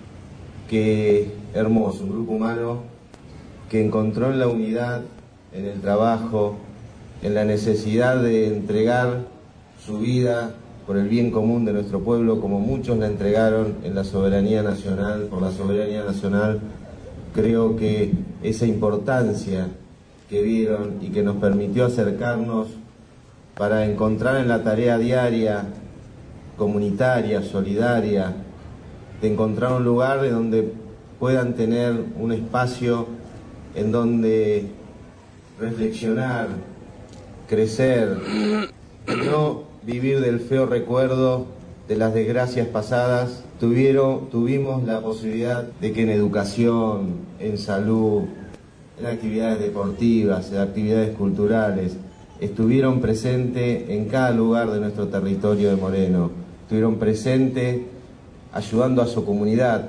hermoso, un grupo humano que encontró en la unidad, en el trabajo, en la necesidad de entregar su vida por el bien común de nuestro pueblo, como muchos la entregaron en la soberanía nacional, por la soberanía nacional. Creo que esa importancia que vieron y que nos permitió acercarnos para encontrar en la tarea diaria, comunitaria, solidaria, de encontrar un lugar en donde puedan tener un espacio en donde reflexionar, crecer, no vivir del feo recuerdo de las desgracias pasadas. Tuvimos la posibilidad de que en educación, en salud, en actividades deportivas, en actividades culturales, estuvieron presentes en cada lugar de nuestro territorio de Moreno, estuvieron presentes ayudando a su comunidad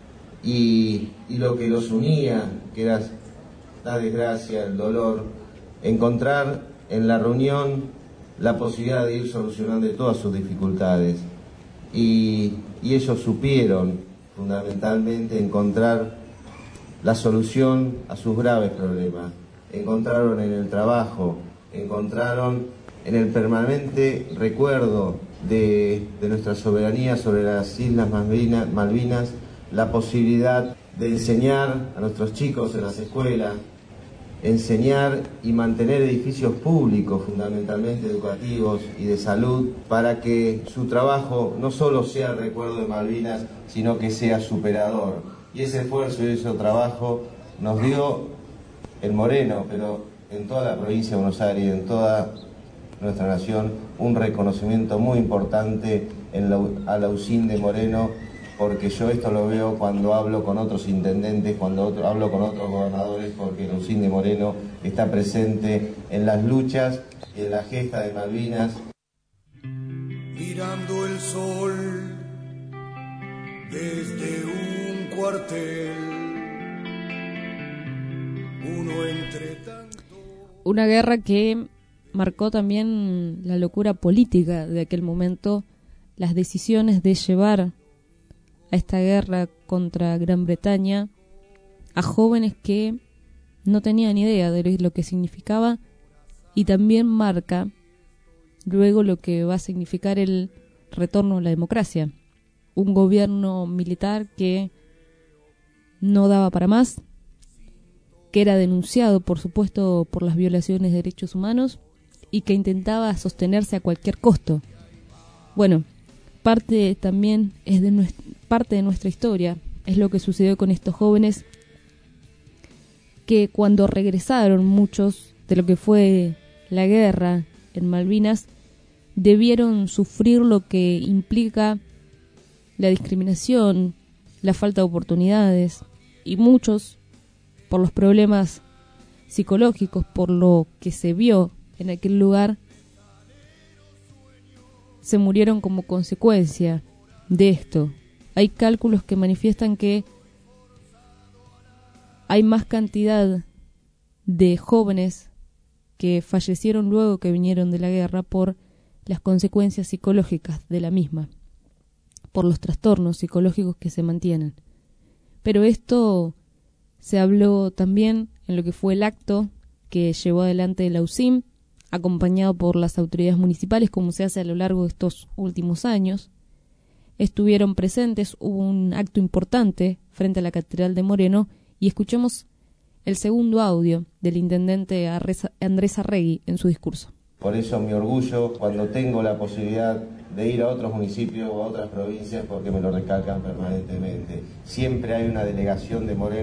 y lo que los unía, que era la desgracia, el dolor, encontrar en la reunión la posibilidad de ir solucionando todas sus dificultades. Y ellos supieron fundamentalmente encontrar la solución a sus graves problemas. Encontraron en el trabajo, encontraron en el permanente recuerdo de nuestra soberanía sobre las Islas Malvinas la posibilidad de enseñar a nuestros chicos en las escuelas, enseñar y mantener edificios públicos, fundamentalmente educativos y de salud, para que su trabajo no solo sea el recuerdo de Malvinas, sino que sea superador. Y ese esfuerzo y ese trabajo nos dio en Moreno, pero en toda la provincia de Buenos Aires, en toda nuestra nación, un reconocimiento muy importante a la UCIN de Moreno, porque yo esto lo veo cuando hablo con otros intendentes, cuando hablo con otros gobernadores, porque la UCIN de Moreno está presente en las luchas y en la gesta de Malvinas. Mirando el sol desde un cuartel, uno entre tanto. Una guerra que marcó también la locura política de aquel momento, las decisiones de llevar a esta guerra contra Gran Bretaña a jóvenes que no tenían idea de lo que significaba, y también marca luego lo que va a significar el retorno a la democracia. Un gobierno militar que no daba para más, que era denunciado, por supuesto, por las violaciones de derechos humanos y que intentaba sostenerse a cualquier costo. Bueno, parte también es parte de nuestra historia, es lo que sucedió con estos jóvenes que cuando regresaron muchos de lo que fue la guerra en Malvinas, debieron sufrir lo que implica la discriminación, la falta de oportunidades, y muchos, por los problemas psicológicos, por lo que se vio en aquel lugar, se murieron como consecuencia de esto. Hay cálculos que manifiestan que hay más cantidad de jóvenes que fallecieron luego que vinieron de la guerra por las consecuencias psicológicas de la misma, por los trastornos psicológicos que se mantienen. Pero esto se habló también en lo que fue el acto que llevó adelante la UCIM, acompañado por las autoridades municipales, como se hace a lo largo de estos últimos años. Estuvieron presentes, hubo un acto importante frente a la Catedral de Moreno, y escuchemos el segundo audio del intendente Andrés Arregui en su discurso. Por eso mi orgullo cuando tengo la posibilidad de ir a otros municipios o a otras provincias, porque me lo recalcan permanentemente. Siempre hay una delegación de Moreno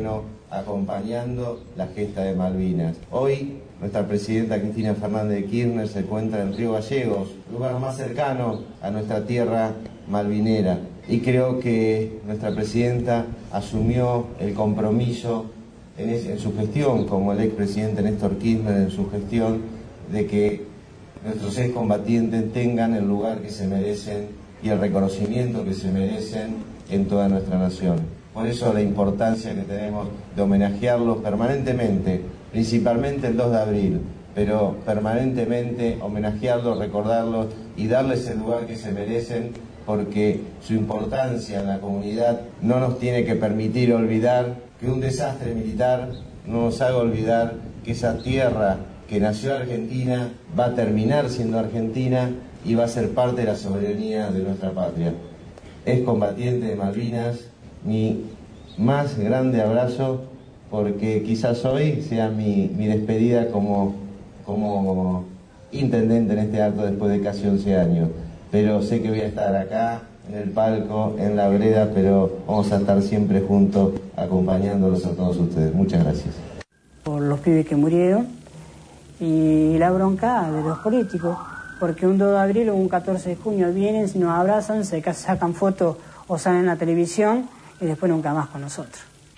acompañando la gesta de Malvinas. Hoy nuestra presidenta Cristina Fernández de Kirchner se encuentra en Río Gallegos, lugar más cercano a nuestra tierra malvinera, y creo que nuestra presidenta asumió el compromiso en su gestión, como el expresidente Néstor Kirchner en su gestión, de que nuestros excombatientes tengan el lugar que se merecen y el reconocimiento que se merecen en toda nuestra nación. Por eso la importancia que tenemos de homenajearlos permanentemente, principalmente el 2 de abril, pero permanentemente homenajearlos, recordarlos y darles el lugar que se merecen, porque su importancia en la comunidad no nos tiene que permitir olvidar que un desastre militar no nos haga olvidar que esa tierra que nació Argentina va a terminar siendo Argentina y va a ser parte de la soberanía de nuestra patria. Excombatiente de Malvinas, mi más grande abrazo, porque quizás hoy sea mi despedida como intendente en este acto después de casi 11 años. Pero sé que voy a estar acá, en el palco, en la vereda, pero vamos a estar siempre juntos acompañándolos a todos ustedes. Muchas gracias. Por los pibes que murieron y la bronca de los políticos, porque un 2 de abril o un 14 de junio vienen, nos abrazan, se sacan fotos o salen en la televisión y después nunca más con nosotros.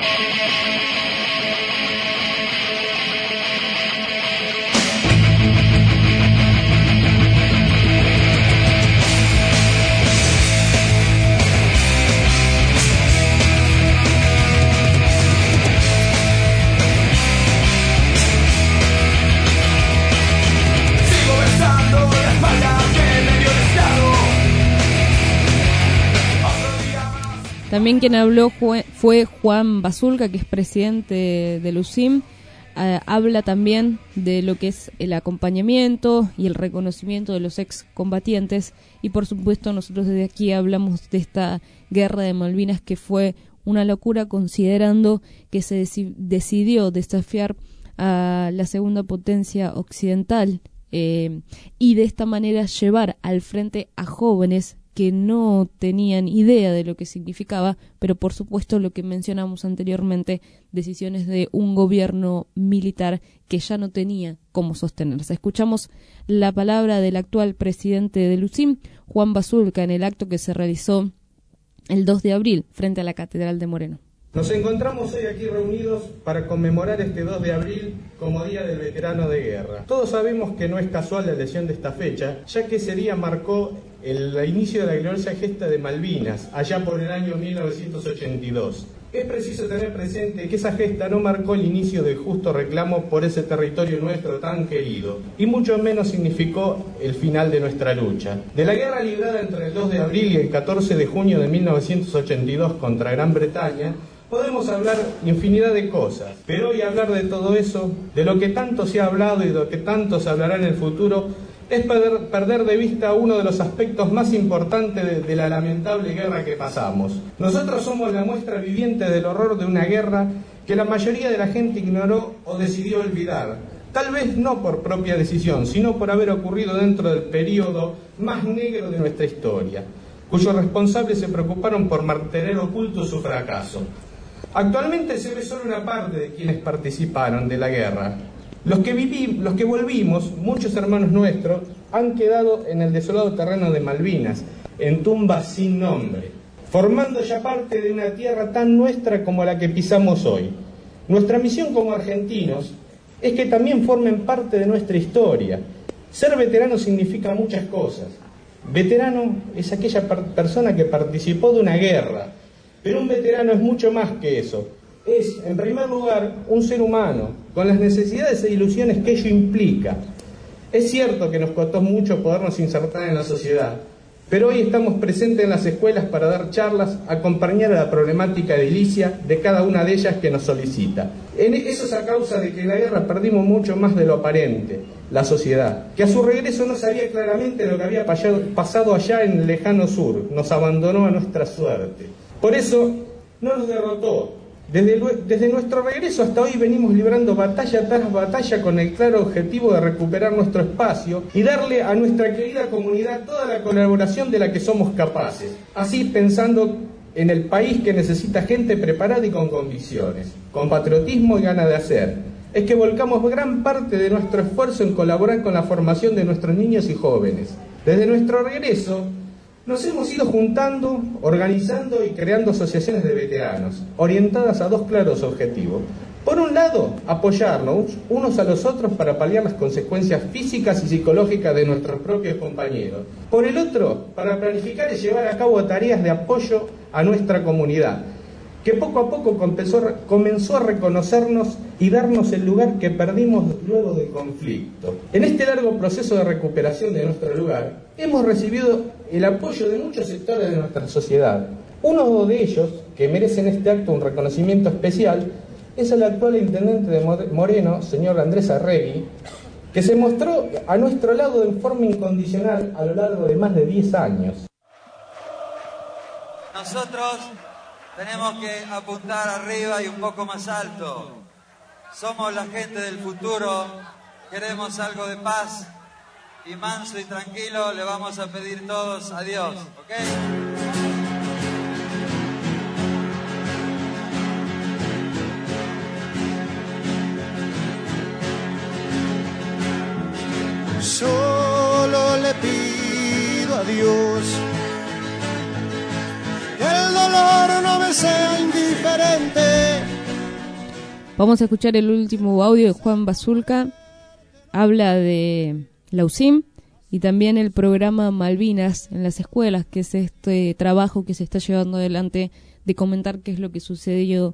También quien habló fue Juan Basulka, que es presidente del UCIM. Habla también de lo que es el acompañamiento y el reconocimiento de los excombatientes, y por supuesto nosotros desde aquí hablamos de esta guerra de Malvinas, que fue una locura considerando que se decidió desafiar a la segunda potencia occidental y de esta manera llevar al frente a jóvenes que no tenían idea de lo que significaba, pero por supuesto lo que mencionamos anteriormente, decisiones de un gobierno militar que ya no tenía cómo sostenerse. Escuchamos la palabra del actual presidente del UCIM, Juan Basulka, en el acto que se realizó el 2 de abril frente a la Catedral de Moreno. Nos encontramos hoy aquí reunidos para conmemorar este 2 de abril como Día del Veterano de Guerra. Todos sabemos que no es casual la elección de esta fecha, ya que ese día marcó el inicio de la gloriosa gesta de Malvinas, allá por el año 1982. Es preciso tener presente que esa gesta no marcó el inicio del justo reclamo por ese territorio nuestro tan querido, y mucho menos significó el final de nuestra lucha. De la guerra librada entre el 2 de abril y el 14 de junio de 1982 contra Gran Bretaña, podemos hablar infinidad de cosas, pero hoy hablar de todo eso, de lo que tanto se ha hablado y de lo que tanto se hablará en el futuro, es perder de vista uno de los aspectos más importantes de la lamentable guerra que pasamos. Nosotros somos la muestra viviente del horror de una guerra que la mayoría de la gente ignoró o decidió olvidar, tal vez no por propia decisión, sino por haber ocurrido dentro del periodo más negro de nuestra historia, cuyos responsables se preocuparon por mantener oculto su fracaso. Actualmente se ve solo una parte de quienes participaron de la guerra. Los que volvimos, muchos hermanos nuestros, han quedado en el desolado terreno de Malvinas, en tumbas sin nombre, formando ya parte de una tierra tan nuestra como la que pisamos hoy. Nuestra misión como argentinos es que también formen parte de nuestra historia. Ser veterano significa muchas cosas. Veterano es aquella persona que participó de una guerra, pero un veterano es mucho más que eso. Es, en primer lugar, un ser humano, con las necesidades e ilusiones que ello implica. Es cierto que nos costó mucho podernos insertar en la sociedad, pero hoy estamos presentes en las escuelas para dar charlas, acompañar a la problemática edilicia de cada una de ellas que nos solicita. Eso es a causa de que en la guerra perdimos mucho más de lo aparente, la sociedad, que a su regreso no sabía claramente lo que había pasado allá en el lejano sur, nos abandonó a nuestra suerte. Por eso no nos derrotó. Desde nuestro regreso hasta hoy venimos librando batalla tras batalla con el claro objetivo de recuperar nuestro espacio y darle a nuestra querida comunidad toda la colaboración de la que somos capaces. Así pensando en el país que necesita gente preparada y con convicciones. con patriotismo y ganas de hacer, es que volcamos gran parte de nuestro esfuerzo en colaborar con la formación de nuestros niños y jóvenes. Desde nuestro regreso, nos hemos ido juntando, organizando y creando asociaciones de veteranos, orientadas a dos claros objetivos. Por un lado, apoyarnos unos a los otros para paliar las consecuencias físicas y psicológicas de nuestros propios compañeros. Por el otro, para planificar y llevar a cabo tareas de apoyo a nuestra comunidad, que poco a poco comenzó a reconocernos y darnos el lugar que perdimos luego del conflicto. En este largo proceso de recuperación de nuestro lugar, hemos recibido el apoyo de muchos sectores de nuestra sociedad. Uno de ellos, que merece en este acto un reconocimiento especial, es el actual intendente de Moreno, señor Andrés Arregui, que se mostró a nuestro lado en forma incondicional a lo largo de más de 10 años. Nosotros tenemos que apuntar arriba y un poco más alto. Somos la gente del futuro, queremos algo de paz y manso y tranquilo le vamos a pedir todos a Dios, ¿ok? Solo le pido a Dios que el dolor no me sea indiferente. Vamos a escuchar el último audio de Juan Basulka. Habla de la UCIM y también el programa Malvinas en las escuelas, que es este trabajo que se está llevando adelante de comentar qué es lo que sucedió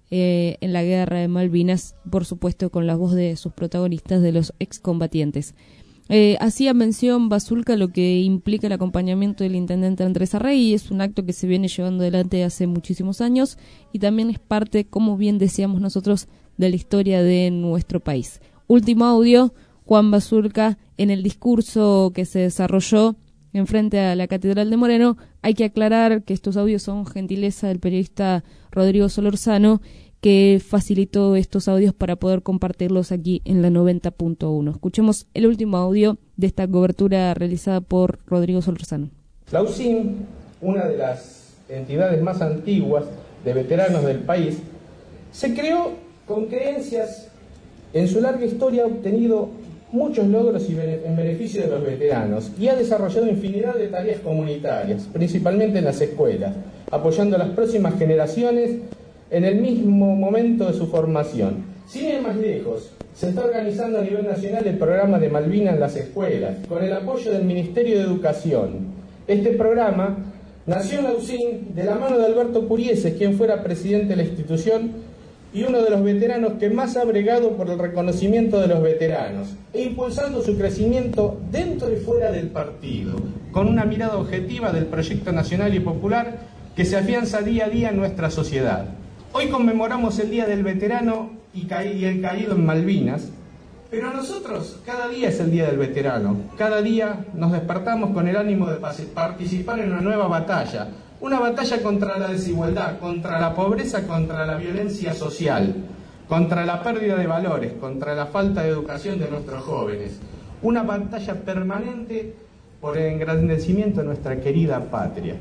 en la guerra de Malvinas, por supuesto con la voz de sus protagonistas, de los excombatientes. Hacía mención Basulka lo que implica el acompañamiento del intendente Andrés Arregui. Es un acto que se viene llevando adelante hace muchísimos años y también es parte, como bien decíamos nosotros, de la historia de nuestro país. Último audio, Juan Basulka, en el discurso que se desarrolló en frente a la Catedral de Moreno. Hay que aclarar que estos audios son gentileza del periodista Rodrigo Solorzano, que facilitó estos audios para poder compartirlos aquí en la 90.1. Escuchemos el último audio de esta cobertura realizada por Rodrigo Solorzano. La UCIM, una de las entidades más antiguas de veteranos del país, se creó con creencias. En su larga historia ha obtenido muchos logros en beneficio de los veteranos y ha desarrollado infinidad de tareas comunitarias, principalmente en las escuelas, apoyando a las próximas generaciones en el mismo momento de su formación. Sin ir más lejos, se está organizando a nivel nacional el programa de Malvinas en las escuelas, con el apoyo del Ministerio de Educación. Este programa nació en la UCIM de la mano de Alberto Pugliese, quien fuera presidente de la institución y uno de los veteranos que más ha bregado por el reconocimiento de los veteranos, e impulsando su crecimiento dentro y fuera del partido, con una mirada objetiva del proyecto nacional y popular que se afianza día a día en nuestra sociedad. Hoy conmemoramos el Día del Veterano y el caído en Malvinas, pero nosotros cada día es el Día del Veterano. Cada día nos despertamos con el ánimo de participar en una nueva batalla. Una batalla contra la desigualdad, contra la pobreza, contra la violencia social, contra la pérdida de valores, contra la falta de educación de nuestros jóvenes. Una batalla permanente por el engrandecimiento de nuestra querida patria.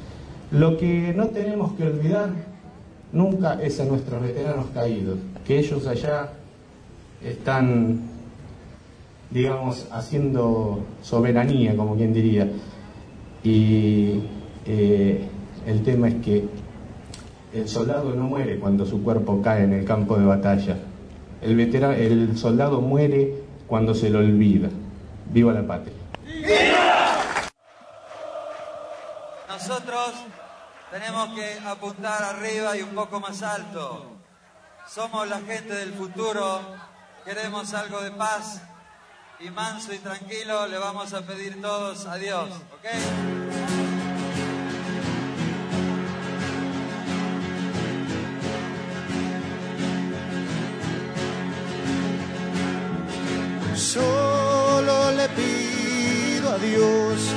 Lo que no tenemos que olvidar nunca es a nuestros veteranos caídos, que ellos allá están, digamos, haciendo soberanía, como quien diría. Y el tema es que el soldado no muere cuando su cuerpo cae en el campo de batalla. El soldado muere cuando se lo olvida. ¡Viva la patria! Nosotros tenemos que apuntar arriba y un poco más alto. Somos la gente del futuro, queremos algo de paz y manso y tranquilo le vamos a pedir todos a Dios, ¿ok? Solo le pido a Dios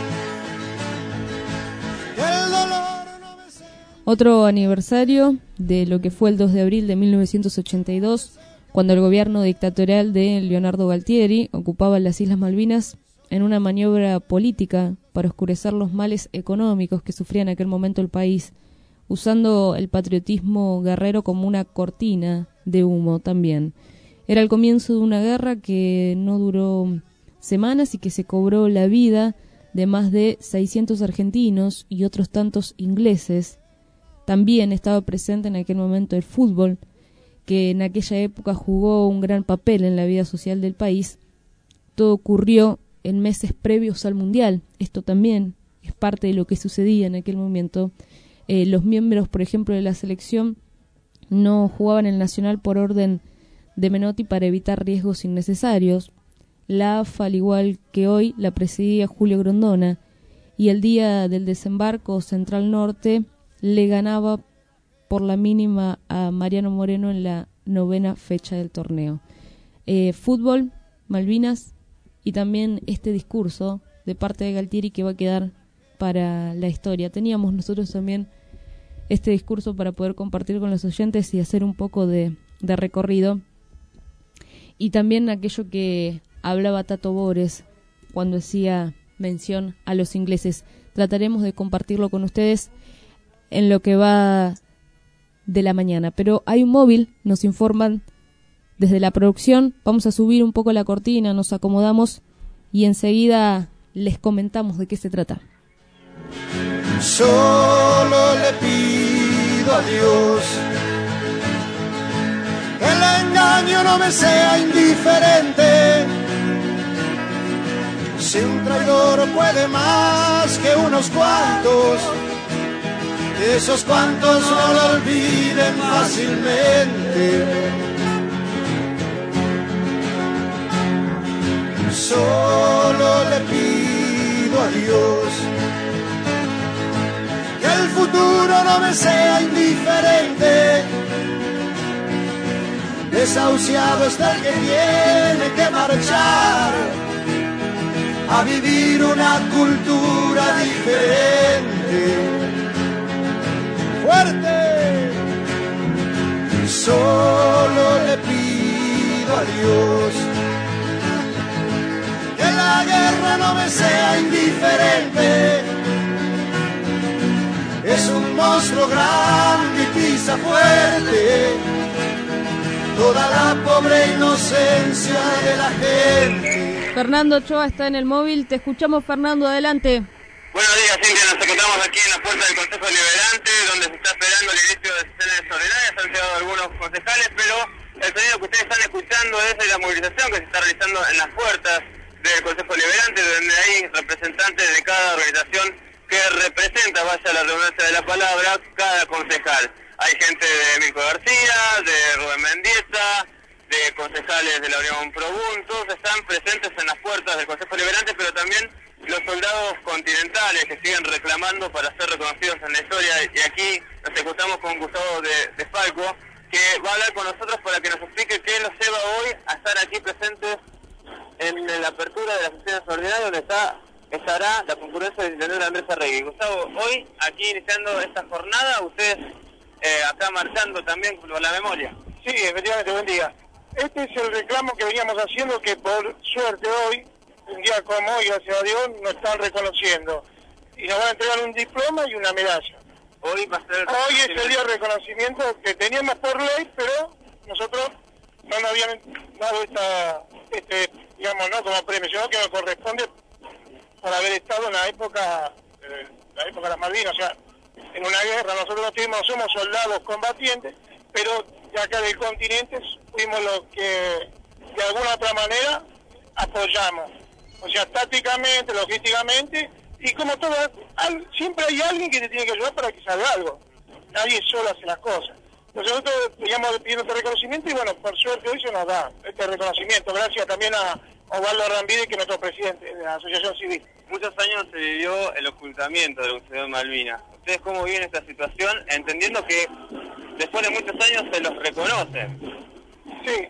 que el dolor no me sea... Otro aniversario de lo que fue el 2 de abril de 1982, cuando el gobierno dictatorial de Leonardo Galtieri ocupaba las Islas Malvinas en una maniobra política para oscurecer los males económicos que sufría en aquel momento el país. usando el patriotismo guerrero como una cortina de humo también. Era el comienzo de una guerra que no duró semanas y que se cobró la vida de más de 600 argentinos y otros tantos ingleses. También estaba presente en aquel momento el fútbol, que en aquella época jugó un gran papel en la vida social del país. Todo ocurrió en meses previos al Mundial. Esto también es parte de lo que sucedía en aquel momento. Los miembros, por ejemplo, de la selección no jugaban en el Nacional por orden de Menotti para evitar riesgos innecesarios. La AFA, al igual que hoy, la presidía Julio Grondona, y el día del desembarco Central Norte le ganaba por la mínima a Mariano Moreno en la 9ª fecha del torneo. Fútbol, Malvinas y también este discurso de parte de Galtieri que va a quedar para la historia. Teníamos nosotros también este discurso para poder compartir con los oyentes y hacer un poco de recorrido. Y también aquello que hablaba Tato Bores cuando hacía mención a los ingleses. Trataremos de compartirlo con ustedes en lo que va de la mañana. Pero hay un móvil, nos informan desde la producción. Vamos a subir un poco la cortina, nos acomodamos y enseguida les comentamos de qué se trata. Solo le pido a Dios que el engaño no me sea indiferente. Si un traidor puede más que unos cuantos, esos cuantos no lo olviden fácilmente. Solo le pido a Dios que el futuro no me sea indiferente. Desahuciado está el que tiene que marchar a vivir una cultura diferente. Fuerte. Solo le pido a Dios que la guerra no me sea indiferente. Es un monstruo grande y pisa fuerte toda la pobre inocencia de la gente. Fernando Ochoa está en el móvil. Te escuchamos, Fernando, adelante. Buenos días, Cintia. Nos encontramos aquí en la puerta del Consejo Liberante, donde se está esperando el inicio de sesiones extraordinarias. Han llegado algunos concejales, pero el sonido que ustedes están escuchando es de la movilización que se está realizando en las puertas del Consejo Liberante, donde hay representantes de cada organización que representa, vaya la redundancia de la palabra, cada concejal. Hay gente de Mirko García, de Rubén Mendieta, de concejales de la Unión Probún. Todos están presentes en las puertas del Consejo Liberante, pero también los soldados continentales que siguen reclamando para ser reconocidos en la historia. Y aquí nos encontramos con Gustavo de Falco, que va a hablar con nosotros para que nos explique qué nos lleva hoy a estar aquí presentes en la apertura de la sesión extraordinaria, donde estará la concurrencia del intendente Andrés Arregui. Gustavo, hoy aquí iniciando esta jornada, ustedes acá marchando también por la memoria. Sí, efectivamente, buen día. Este es el reclamo que veníamos haciendo, que por suerte hoy, un día como hoy, gracias a Dios, nos están reconociendo. Y nos van a entregar un diploma y una medalla. Hoy va a ser hoy es el día de reconocimiento que teníamos por ley, pero nosotros no nos habían dado digamos, no como premio, sino que nos corresponde por haber estado en la época de las Malvinas, o sea, en una guerra. Nosotros no somos soldados combatientes, pero de acá del continente fuimos los que de alguna otra manera apoyamos, o sea, tácticamente, logísticamente, y como todo, siempre hay alguien que te tiene que ayudar para que salga algo. Nadie solo hace las cosas. Entonces nosotros veníamos pidiendo este reconocimiento y bueno, por suerte hoy se nos da este reconocimiento, gracias también a Osvaldo Rambide, que es nuestro presidente de la Asociación Civil. Muchos años se vivió el ocultamiento de lo que sucedió en Malvinas. ¿Ustedes cómo viven esta situación, entendiendo que después de muchos años se los reconoce? Sí,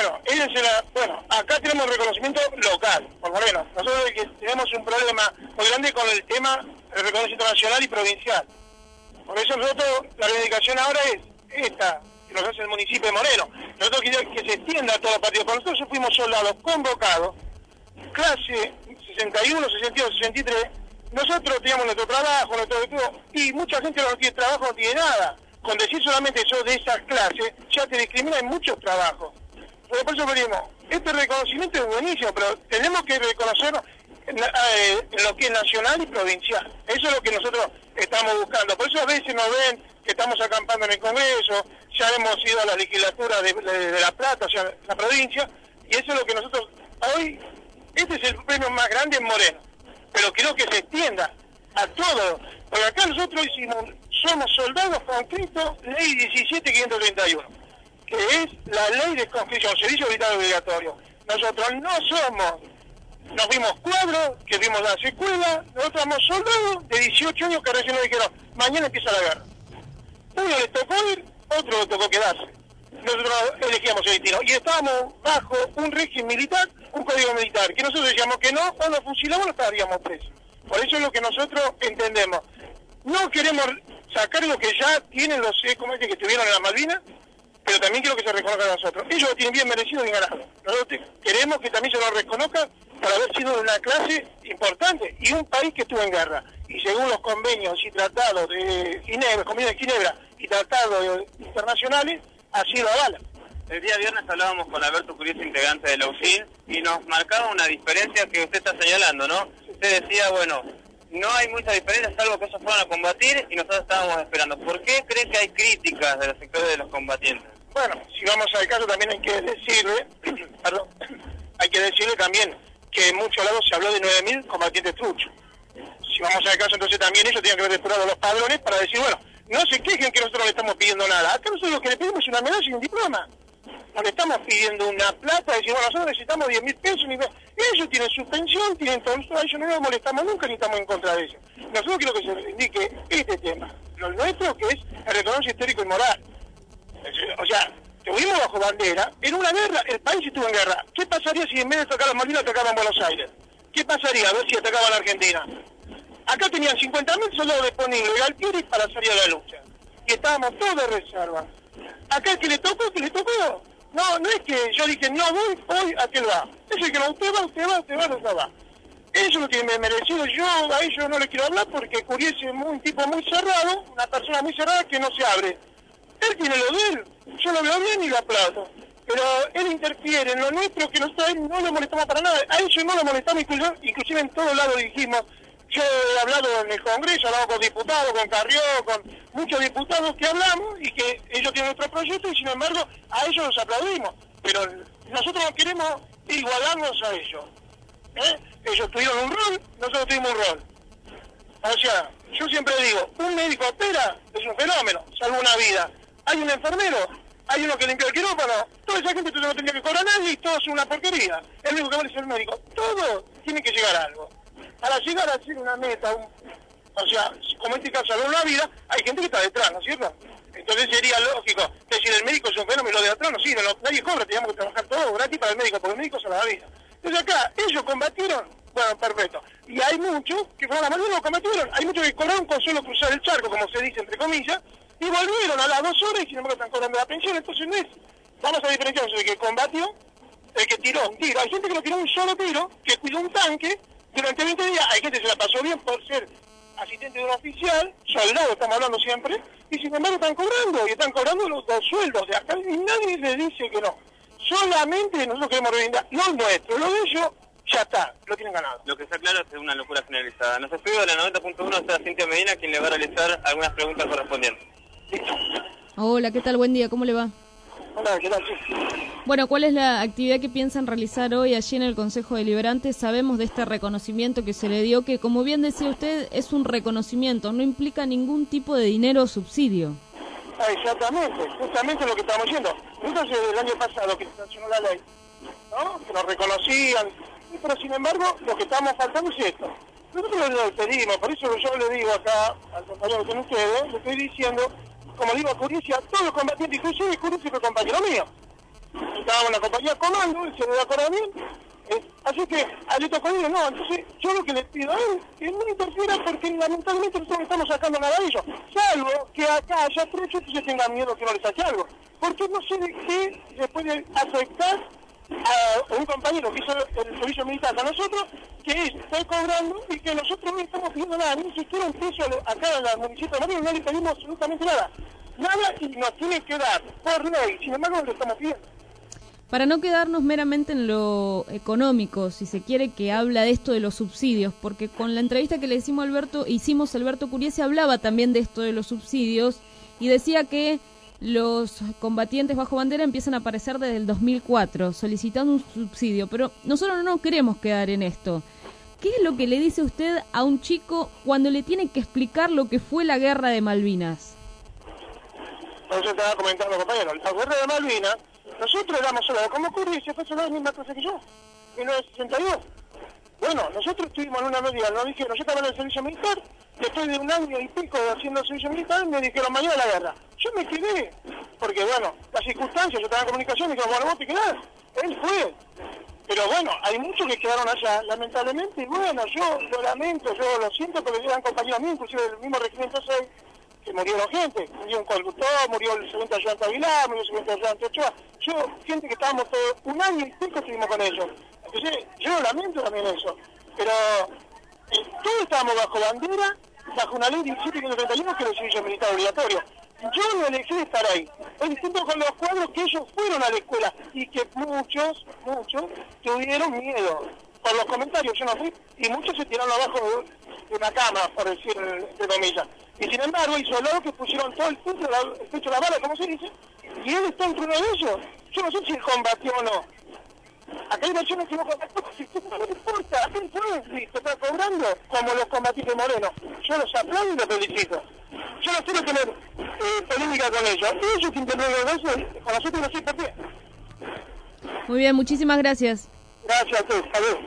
bueno, acá tenemos reconocimiento local, por lo menos. Nosotros tenemos un problema muy grande con el tema del reconocimiento nacional y provincial. Por eso nosotros, la reivindicación ahora es esta, que nos hace el municipio de Moreno. Nosotros queremos que se extienda a todos los partidos. Por nosotros fuimos soldados convocados, clase 61, 62, 63, nosotros teníamos nuestro trabajo, y mucha gente no tiene trabajo, no tiene nada. Con decir solamente yo de esas clases, ya te discrimina en muchos trabajos. Pero por eso venimos, este reconocimiento es buenísimo, pero tenemos que reconocerlo en lo que es nacional y provincial. Eso es lo que nosotros estamos buscando. Por eso a veces nos ven que estamos acampando en el Congreso, ya hemos ido a la legislatura de La Plata, o sea, la provincia, y eso es lo que nosotros hoy, este es el premio más grande en Moreno, pero quiero que se extienda a todos, porque acá nosotros somos soldados conscriptos, ley 17.531, que es la ley de conscripción, servicio militar obligatorio. Nosotros no somos, nos vimos cuadros, que vimos la escuela, nosotros somos soldados de 18 años que recién nos dijeron, mañana empieza la guerra. Uno le tocó ir, otro le tocó quedarse. Nosotros elegíamos el destino y estábamos bajo un régimen militar, un código militar, que nosotros decíamos que no, o nos fusilamos o estaríamos presos. Por eso es lo que nosotros entendemos. No queremos sacar lo que ya tienen los que estuvieron en la Malvinas, pero también quiero que se reconozcan a nosotros. Ellos lo tienen bien merecido, bien ganado. Nosotros queremos que también se nos reconozca por haber sido una clase importante y un país que estuvo en guerra. Y según los convenios y tratados de Ginebra, convenios de Ginebra y tratados internacionales, así lo avalan. El día viernes hablábamos con Alberto Curiesi, integrante de la UCIN, y nos marcaba una diferencia que usted está señalando, ¿no? Usted decía, bueno, no hay mucha diferencia, salvo que ellos fueron a combatir y nosotros estábamos esperando. ¿Por qué cree que hay críticas de los sectores de los combatientes? Bueno, si vamos al caso también hay que decirle, también que en muchos lados se habló de 9.000 combatientes truchos. Si vamos al caso, entonces también ellos tenían que haber depurado los padrones para decir, bueno, no se quejen que nosotros no le estamos pidiendo nada. Acá nosotros lo que le pedimos es una medalla y un diploma. No le estamos pidiendo una plata, decir, bueno, nosotros necesitamos 10.000 pesos. Ellos tienen su pensión, tienen todo eso, a ellos no les molestamos nunca ni estamos en contra de ellos. Nosotros quiero que se reivindique este tema, lo nuestro, que es el reconocimiento histórico y moral. O sea, estuvimos bajo bandera, en una guerra, el país estuvo en guerra. ¿Qué pasaría si en vez de atacar las Malvinas atacaban Buenos Aires? ¿Qué pasaría a ver si atacaban Argentina? Acá tenían 50.000 soldados disponibles de Altieri para salir a la lucha. Y estábamos todos de reserva. Acá el que le tocó, No, no es que yo dije, no voy, hoy aquel va. Es el que no, usted va. Eso lo tiene merecido. Yo a ellos no les quiero hablar porque Curiesi es un tipo muy cerrado, una persona muy cerrada que no se abre. Él tiene lo de él, yo lo veo bien y lo aplaudo. Pero él interfiere en lo nuestro, que nosotros no lo molestamos para nada. A ellos no lo molestamos, inclusive en todos lados dijimos. Yo he hablado en el Congreso, he hablado con diputados, con Carrió, con muchos diputados que hablamos y que ellos tienen otro proyecto y sin embargo a ellos los aplaudimos. Pero nosotros no queremos igualarnos a ellos. Ellos tuvieron un rol, nosotros tuvimos un rol. O sea, yo siempre digo, un médico opera, es un fenómeno, salva una vida. Hay un enfermero, hay uno que limpia el quirófano, toda esa gente no tendría que cobrar a nadie y todo es una porquería. El único que vale es el médico. Todo tiene que llegar a algo. Para llegar a ser una meta, o sea, como en este caso salvar una vida, hay gente que está detrás, ¿no es cierto? Entonces sería lógico decir el médico es un fenómeno, lo de atrás no sirve, nadie cobra, teníamos que trabajar todo gratis para el médico, porque el médico salva la vida. Entonces acá, ellos combatieron, bueno, perfecto. Y hay muchos que fueron a la Malvinas, combatieron, hay muchos que cobraron con solo cruzar el charco, como se dice entre comillas, y volvieron a las 2 horas y sin embargo están cobrando la pensión. Entonces no es, vamos a diferenciar entre el que combatió, el que tiró un tiro. Hay gente que no tiró un solo tiro, que cuidó un tanque durante 20 días, hay gente que se la pasó bien por ser asistente de un oficial, soldado estamos hablando siempre, y sin embargo están cobrando, y están cobrando los sueldos de acá, y nadie les dice que no. Solamente nosotros queremos reivindicar lo nuestro, lo de ellos ya está, lo tienen ganado. Lo que está claro es una locura generalizada. Nos escribe de la 90.1 está Cintia Medina, quien le va a realizar algunas preguntas correspondientes. Listo. Hola, ¿qué tal? Buen día, ¿cómo le va? Hola, ¿qué tal? Sí. Bueno, ¿cuál es la actividad que piensan realizar hoy allí en el Consejo Deliberante? Sabemos de este reconocimiento que se le dio, que como bien decía usted, es un reconocimiento, no implica ningún tipo de dinero o subsidio. Exactamente, justamente lo que estamos diciendo. Entonces, el año pasado que se sancionó la ley, ¿no? Que nos reconocían, pero sin embargo, lo que estamos faltando es esto. Nosotros lo pedimos, por eso yo le digo acá al compañero que ustedes, le estoy diciendo, como digo a Curiesi, a todos los combatientes, inclusive Curiesi fue compañero mío. Estábamos en la compañía comando, él se le acuerda bien, así que a él le tocó ir, no, entonces yo lo que le pido a él, que no interfiera porque lamentablemente nosotros no estamos sacando nada de ellos, salvo que acá haya trecho, entonces tengan miedo que no les saque algo, porque no sé de qué se puede afectar a un compañero que hizo el servicio militar con nosotros, que está cobrando y que nosotros no estamos pidiendo nada, ni siquiera un peso acá en el municipio de Moreno, no le pedimos absolutamente nada, y nos tiene que dar por ley, sin embargo no lo estamos pidiendo. Para no quedarnos meramente en lo económico, si se quiere, que habla de esto de los subsidios, porque con la entrevista que le hicimos a Alberto Curiesi hablaba también de esto de los subsidios y decía que los combatientes bajo bandera empiezan a aparecer desde el 2004 solicitando un subsidio, pero nosotros no queremos quedar en esto. ¿Qué es lo que le dice usted a un chico cuando le tiene que explicar lo que fue la guerra de Malvinas? Entonces estaba comentando, compañero, la guerra de Malvinas, nosotros éramos solos, como Curiesi fue solo la misma cosa que yo, 1962. Bueno, nosotros estuvimos en una medida, nos dijeron, yo estaba en el servicio militar, después de un año y pico haciendo el servicio militar, me dijeron, mañana la guerra. Yo me quedé, porque bueno, las circunstancias, yo estaba en comunicación, y dijeron, bueno, vos te quedás. Él fue. Pero bueno, hay muchos que quedaron allá, lamentablemente, y bueno, yo lo lamento, yo lo siento, porque eran compañeros míos, inclusive del mismo regimiento 6, que murieron gente, murió un conductor, murió el segundo ayudante Aguilar, murió el segundo ayudante Ochoa, gente que estábamos todos, un año y pico estuvimos con ellos. Entonces, yo lo lamento también eso, pero todos estábamos bajo bandera, bajo una ley 1731 que es el servicio militar obligatorio. Yo no elegí estar ahí. Es distinto con los cuadros que ellos fueron a la escuela y que muchos tuvieron miedo. Por los comentarios yo no fui y muchos se tiraron abajo de una cama, por decir de comillas. Y sin embargo, hay soldados que pusieron todo el pecho de la bala, como se dice, y él está entre uno de ellos. Yo no sé si él combatió o no. Acá hay versiones que no combatió, no le importa, él fue, listo, está cobrando como los combatientes morenos. Yo los aplaudo y los felicito. Yo no quiero tener polémica con ellos. Ellos intervienen en eso, con nosotros no sé por qué. Muy bien, muchísimas gracias. Gracias a todos,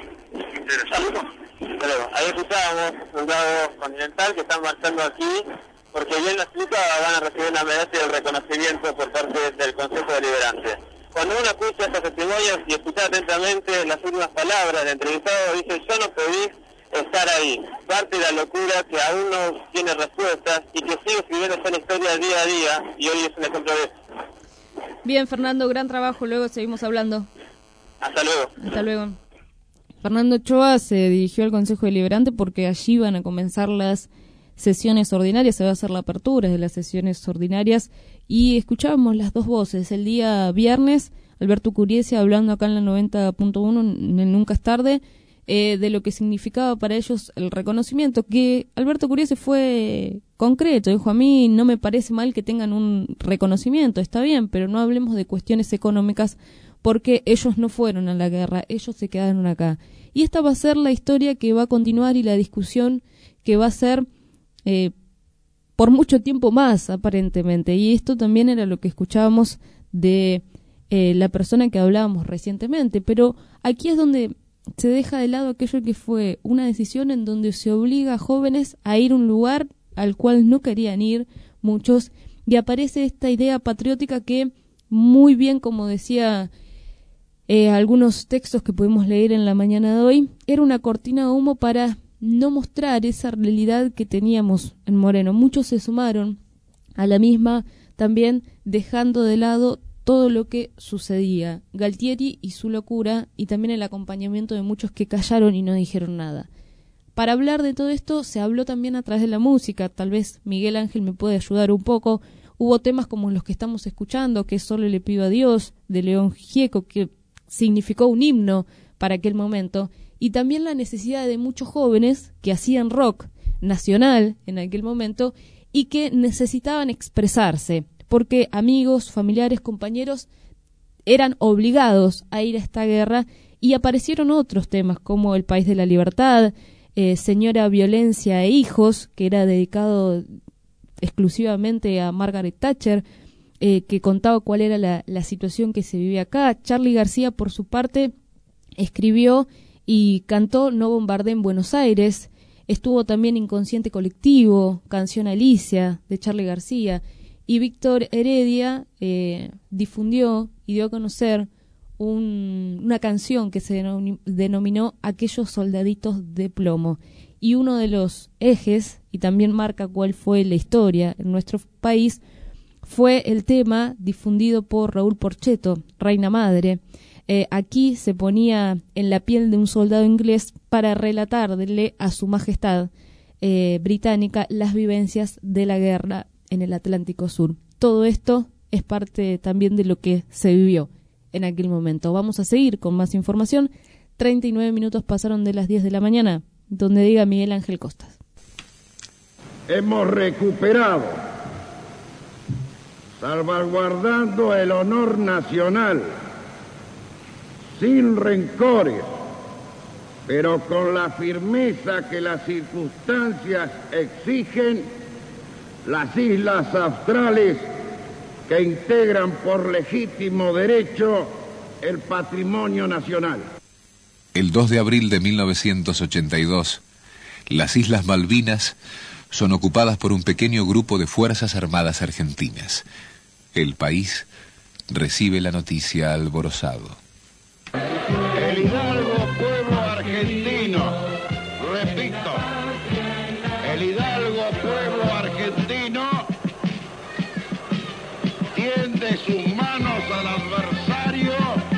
saludos. Ahí escuchábamos soldados continental que están marchando aquí porque bien la explica, van a recibir una medalla y el reconocimiento por parte del Consejo Deliberante. Cuando uno escucha estos testimonios y escucha atentamente las últimas palabras del entrevistado, dice, yo no pedí estar ahí. Parte de la locura que aún no tiene respuestas y que sigue escribiendo esa historia día a día, y hoy es un ejemplo de eso. Bien, Fernando, gran trabajo, luego seguimos hablando. Hasta luego. Hasta luego. Fernando Ochoa se dirigió al Consejo Deliberante porque allí van a comenzar las sesiones ordinarias, se va a hacer la apertura de las sesiones ordinarias y escuchábamos las dos voces. El día viernes, Alberto Curiesi hablando acá en la 90.1 en el Nunca es Tarde, de lo que significaba para ellos el reconocimiento, que Alberto Curiesi fue concreto, dijo, a mí no me parece mal que tengan un reconocimiento, está bien, pero no hablemos de cuestiones económicas porque ellos no fueron a la guerra, ellos se quedaron acá. Y esta va a ser la historia que va a continuar y la discusión que va a ser por mucho tiempo más, aparentemente. Y esto también era lo que escuchábamos de la persona que hablábamos recientemente, pero aquí es donde se deja de lado aquello que fue una decisión en donde se obliga a jóvenes a ir a un lugar al cual no querían ir muchos, y aparece esta idea patriótica que muy bien, como decía algunos textos que pudimos leer en la mañana de hoy, era una cortina de humo para no mostrar esa realidad que teníamos en Moreno. Muchos se sumaron a la misma, también dejando de lado todo lo que sucedía, Galtieri y su locura, y también el acompañamiento de muchos que callaron y no dijeron nada. Para hablar de todo esto se habló también a través de la música, tal vez Miguel Ángel me puede ayudar un poco. Hubo temas como los que estamos escuchando, que Solo le pido a Dios, de León Gieco, que significó un himno para aquel momento, y también la necesidad de muchos jóvenes que hacían rock nacional en aquel momento y que necesitaban expresarse, porque amigos, familiares, compañeros eran obligados a ir a esta guerra, y aparecieron otros temas como El País de la Libertad, Señora Violencia e Hijos, que era dedicado exclusivamente a Margaret Thatcher, que contaba cuál era la situación que se vivía acá. Charly García, por su parte, escribió y cantó No bombardeen Buenos Aires. Estuvo también Inconsciente Colectivo, Canción Alicia, de Charly García. Y Víctor Heredia difundió y dio a conocer una canción que se denominó Aquellos Soldaditos de Plomo. Y uno de los ejes, y también marca cuál fue la historia en nuestro país, fue el tema difundido por Raúl Porchetto, Reina Madre. Aquí se ponía en la piel de un soldado inglés para relatarle a su majestad británica las vivencias de la guerra en el Atlántico Sur. Todo esto es parte también de lo que se vivió en aquel momento. Vamos a seguir con más información. 39 minutos pasaron de las 10 de la mañana, donde diga Miguel Ángel Costas. Hemos recuperado, salvaguardando el honor nacional, sin rencores, pero con la firmeza que las circunstancias exigen, las islas australes que integran por legítimo derecho el patrimonio nacional. El 2 de abril de 1982, las Islas Malvinas son ocupadas por un pequeño grupo de Fuerzas Armadas argentinas. El país recibe la noticia alborozado. El hidalgo pueblo argentino, repito, el hidalgo pueblo argentino tiende sus manos al adversario,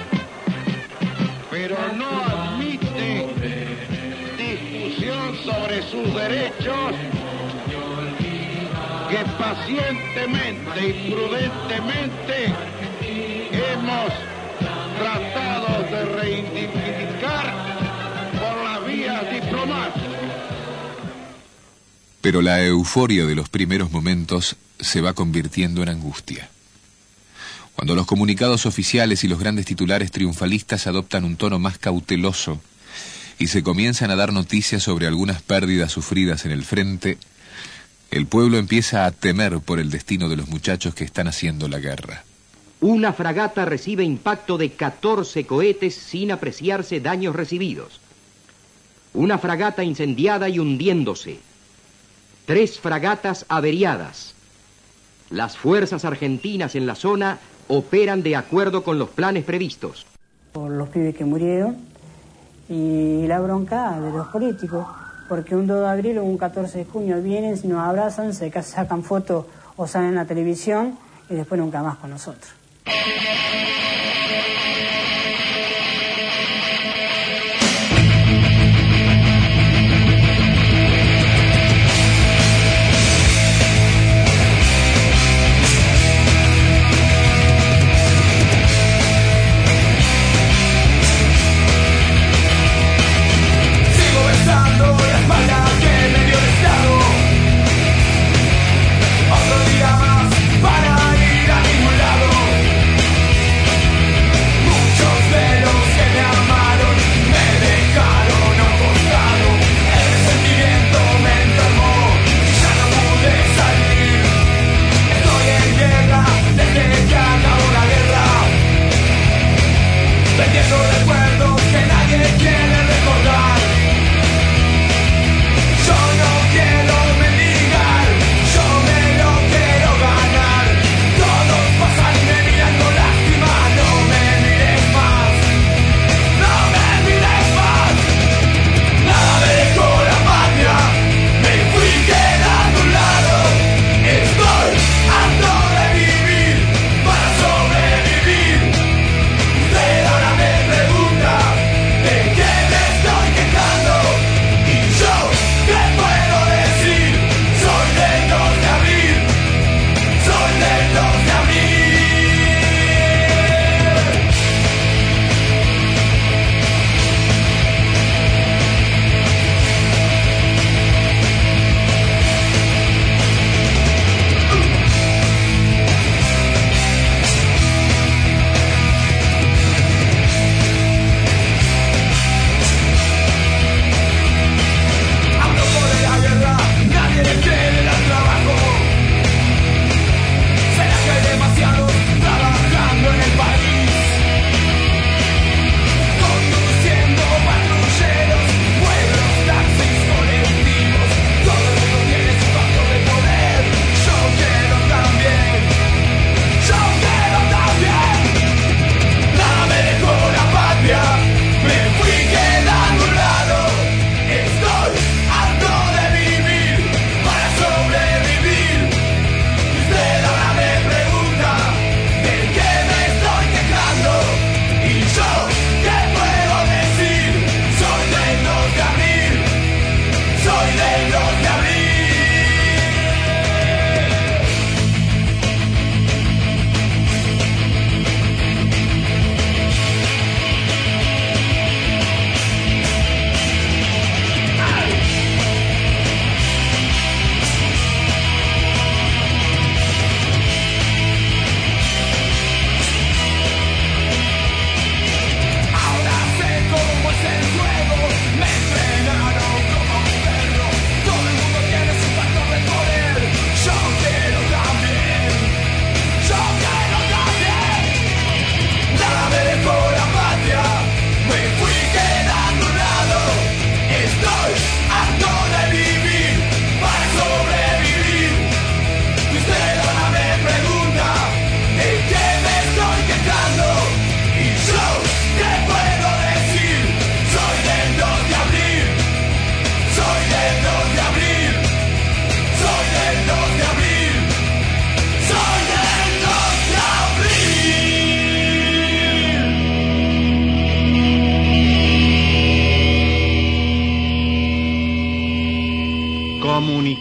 pero no admite discusión sobre sus derechos, que pacientemente y prudentemente hemos tratado de reivindicar por las vías diplomáticas. Pero la euforia de los primeros momentos se va convirtiendo en angustia. Cuando los comunicados oficiales y los grandes titulares triunfalistas adoptan un tono más cauteloso y se comienzan a dar noticias sobre algunas pérdidas sufridas en el frente, el pueblo empieza a temer por el destino de los muchachos que están haciendo la guerra. Una fragata recibe impacto de 14 cohetes sin apreciarse daños recibidos. Una fragata incendiada y hundiéndose. 3 fragatas averiadas. Las fuerzas argentinas en la zona operan de acuerdo con los planes previstos. Por los pibes que murieron y la bronca de los políticos, porque un 2 de abril o un 14 de junio vienen, nos abrazan, se sacan fotos o salen en la televisión y después nunca más con nosotros. Otro día más para ir a ningún lado.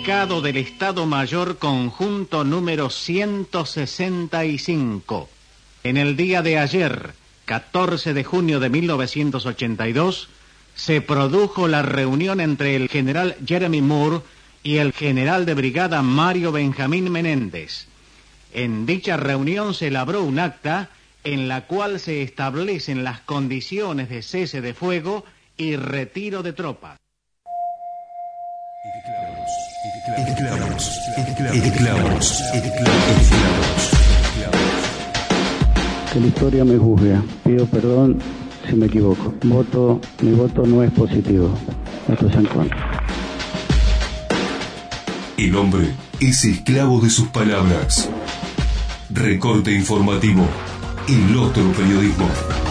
Comunicado del Estado Mayor Conjunto número 165. En el día de ayer, 14 de junio de 1982, se produjo la reunión entre el general Jeremy Moore y el general de brigada Mario Benjamín Menéndez. En dicha reunión se elaboró un acta en la cual se establecen las condiciones de cese de fuego y retiro de tropas. Que la historia me juzgue. Pido perdón si me equivoco. Mi voto no es positivo. Esto es en contra. El hombre es esclavo de sus palabras. Recorte informativo. El otro periodismo.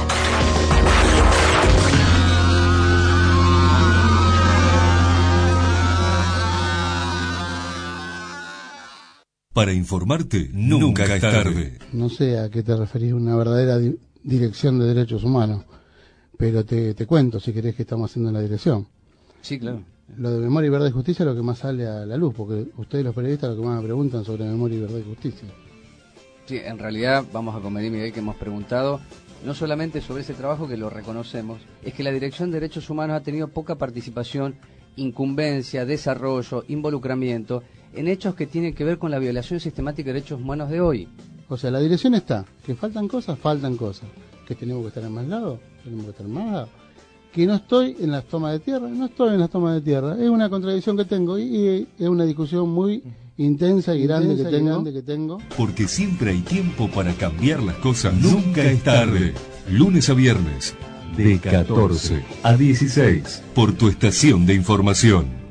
Para informarte, nunca es tarde. No sé a qué te referís, una verdadera dirección de derechos humanos, pero te cuento, si querés, que estamos haciendo en la dirección. Sí, claro. Lo de memoria y verdad y justicia es lo que más sale a la luz, porque ustedes los periodistas lo que más me preguntan sobre memoria y verdad y justicia. Sí, en realidad vamos a convenir, Miguel, que hemos preguntado no solamente sobre ese trabajo, que lo reconocemos, es que la Dirección de Derechos Humanos ha tenido poca participación, incumbencia, desarrollo, involucramiento en hechos que tienen que ver con la violación sistemática de derechos humanos de hoy. O sea, la dirección está, que faltan cosas, que tenemos que estar en más lados, tenemos que estar en más lados, que no estoy en las tomas de tierra, es una contradicción que tengo y es una discusión muy intensa y grande que tengo. Porque siempre hay tiempo para cambiar las cosas, nunca es tarde. Lunes a viernes, de 14 a 16, por tu estación de información.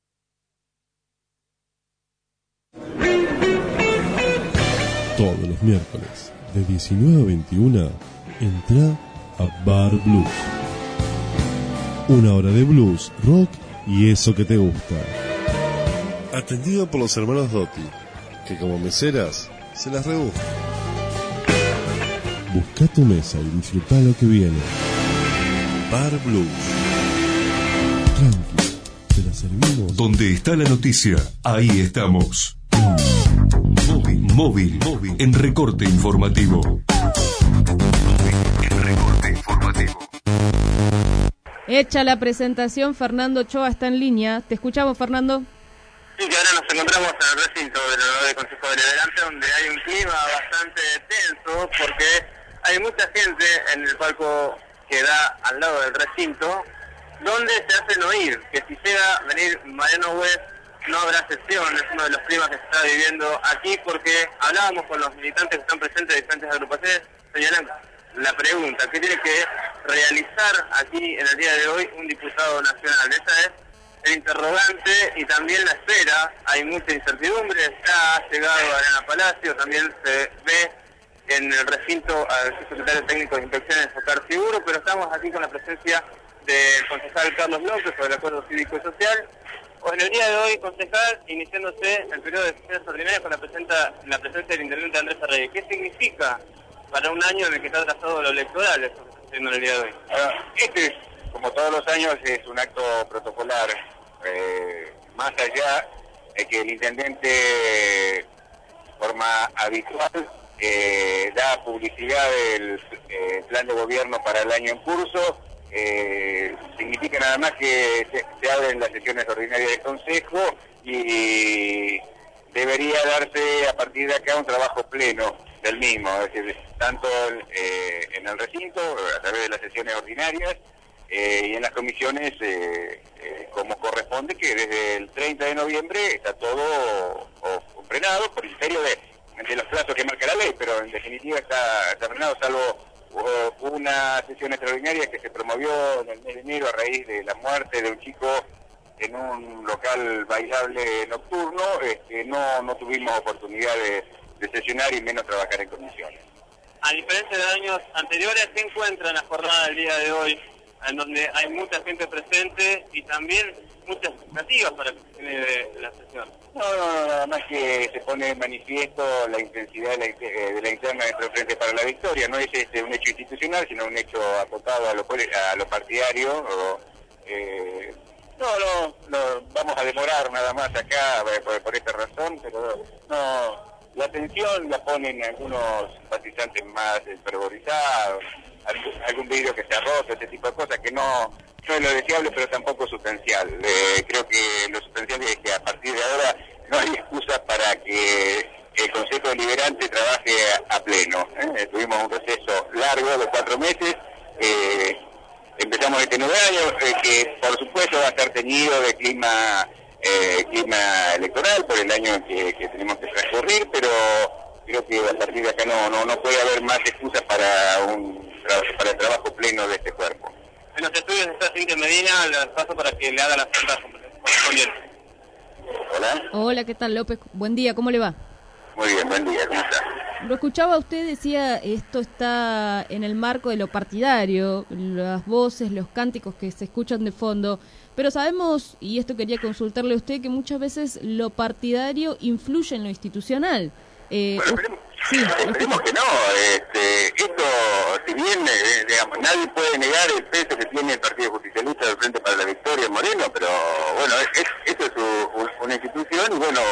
Todos los miércoles, de 19 a 21, entra a Bar Blues. Una hora de blues, rock y eso que te gusta. Atendido por los hermanos Dotti, que como meseras se las rebuscan. Busca tu mesa y disfruta lo que viene. Bar Blues. Tranqui, te la servimos. Donde está la noticia, ahí estamos. Móvil, en recorte informativo. Hecha la presentación, Fernando Ochoa está en línea. Te escuchamos, Fernando. Sí, que ahora nos encontramos en el recinto del Consejo Deliberante, donde hay un clima bastante tenso, porque hay mucha gente en el palco que da al lado del recinto, donde se hacen oír que si llega a venir Mariano West, no habrá sesión. Es uno de los climas que se está viviendo aquí, porque hablábamos con los militantes que están presentes de diferentes agrupaciones, señalan la pregunta, ¿qué tiene que realizar aquí en el día de hoy un diputado nacional? Esa es el interrogante y también la espera. Hay mucha incertidumbre, ya ha llegado Adriana Palacio, también se ve en el recinto al secretario técnico de Inspecciones, Oscar Seguro, pero estamos aquí con la presencia del concejal Carlos López sobre el acuerdo cívico y social. En el día de hoy, concejal, iniciándose el periodo de sesiones ordinarias con la presencia del intendente Andrés Arrey. ¿Qué significa para un año en el que está trazado lo electoral eso que está haciendo en el día de hoy? Este, como todos los años, es un acto protocolar. Más allá de que el intendente, de forma habitual, da publicidad del plan de gobierno para el año en curso, significa nada más que se abren las sesiones ordinarias del Consejo y debería darse a partir de acá un trabajo pleno del mismo, es decir, tanto en el recinto, a través de las sesiones ordinarias, y en las comisiones como corresponde, que desde el 30 de noviembre está todo frenado por el criterio de los plazos que marca la ley, pero en definitiva está frenado, salvo una sesión extraordinaria que se promovió en el mes de enero a raíz de la muerte de un chico en un local bailable nocturno. No tuvimos oportunidad de sesionar y menos trabajar en comisiones. A diferencia de años anteriores, ¿qué encuentra en la jornada del día de hoy, en donde hay mucha gente presente y también muchas expectativas para que se genere la sesión? No, nada más que se pone en manifiesto la intensidad de la interna de nuestro Frente para la Victoria. No es un hecho institucional, sino un hecho acotado a lo partidario, No, vamos a demorar nada más acá por esta razón, pero no, la atención la ponen algunos simpatizantes más fervorizados, algún vidrio que se ha roto, ese tipo de cosas que no es lo deseable, pero tampoco sustancial. Creo que lo sustancial es que a partir de ahora no hay excusa para que el Consejo Deliberante trabaje a pleno. Tuvimos un receso largo de 4 meses. Empezamos este nuevo año, que por supuesto va a estar teñido de clima electoral por el año que tenemos que transcurrir, pero creo que a partir de acá no puede haber más excusas para el trabajo pleno de este cuerpo. En los estudios está Cintia Medina, le paso para que le haga las preguntas correspondientes. Hola. Hola, ¿qué tal, López? Buen día, ¿cómo le va? Muy bien, buen día, ¿cómo está? Lo escuchaba usted, decía, esto está en el marco de lo partidario, las voces, los cánticos que se escuchan de fondo, pero sabemos, y esto quería consultarle a usted, que muchas veces lo partidario influye en lo institucional. Esperemos que no. Esto, si bien, digamos, nadie puede negar el peso que tiene el Partido Justicialista del Frente para la Victoria en Moreno, pero bueno, esto es una institución y bueno,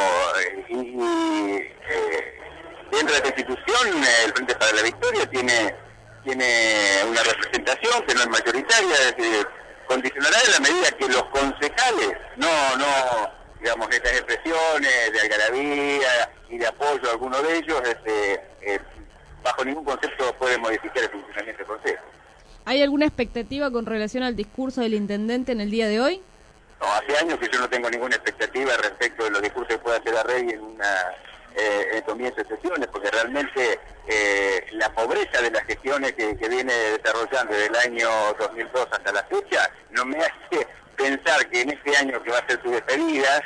dentro de esta institución el Frente para la Victoria tiene una representación que no es mayoritaria, es decir, condicionará en la medida que los concejales no digamos, estas expresiones de algarabía y de apoyo a alguno de ellos, bajo ningún concepto puede modificar el funcionamiento del Consejo. ¿Hay alguna expectativa con relación al discurso del intendente en el día de hoy? No, hace años que yo no tengo ninguna expectativa respecto de los discursos que pueda hacer Arregui en comienzo de sesiones, porque realmente la pobreza de las gestiones que viene desarrollando desde el año 2002 hasta la fecha no me hace pensar que en este año que va a ser su despedida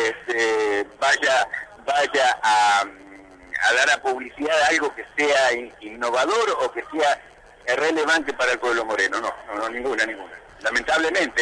vaya a dar a publicidad algo que sea innovador o que sea relevante para el pueblo moreno. No, ninguna. Lamentablemente,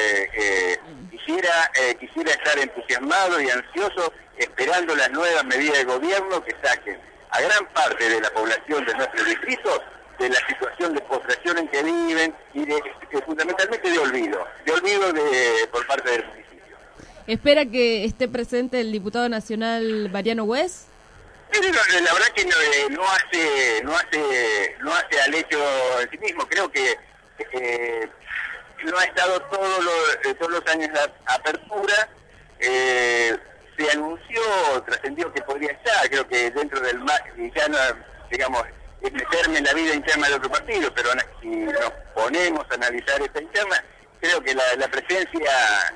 quisiera estar entusiasmado y ansioso esperando las nuevas medidas de gobierno que saquen a gran parte de la población de nuestros distritos de la situación de postración en que viven y fundamentalmente de olvido por parte del municipio. ¿Espera que esté presente el diputado nacional Mariano Wes? La verdad que no hace al hecho en sí mismo. Creo que no ha estado todos los años de apertura. Se anunció, trascendió que podría estar, creo que dentro del y ya no, digamos, es meterme en la vida interna de otro partido, pero si nos ponemos a analizar esta interna, creo que la presencia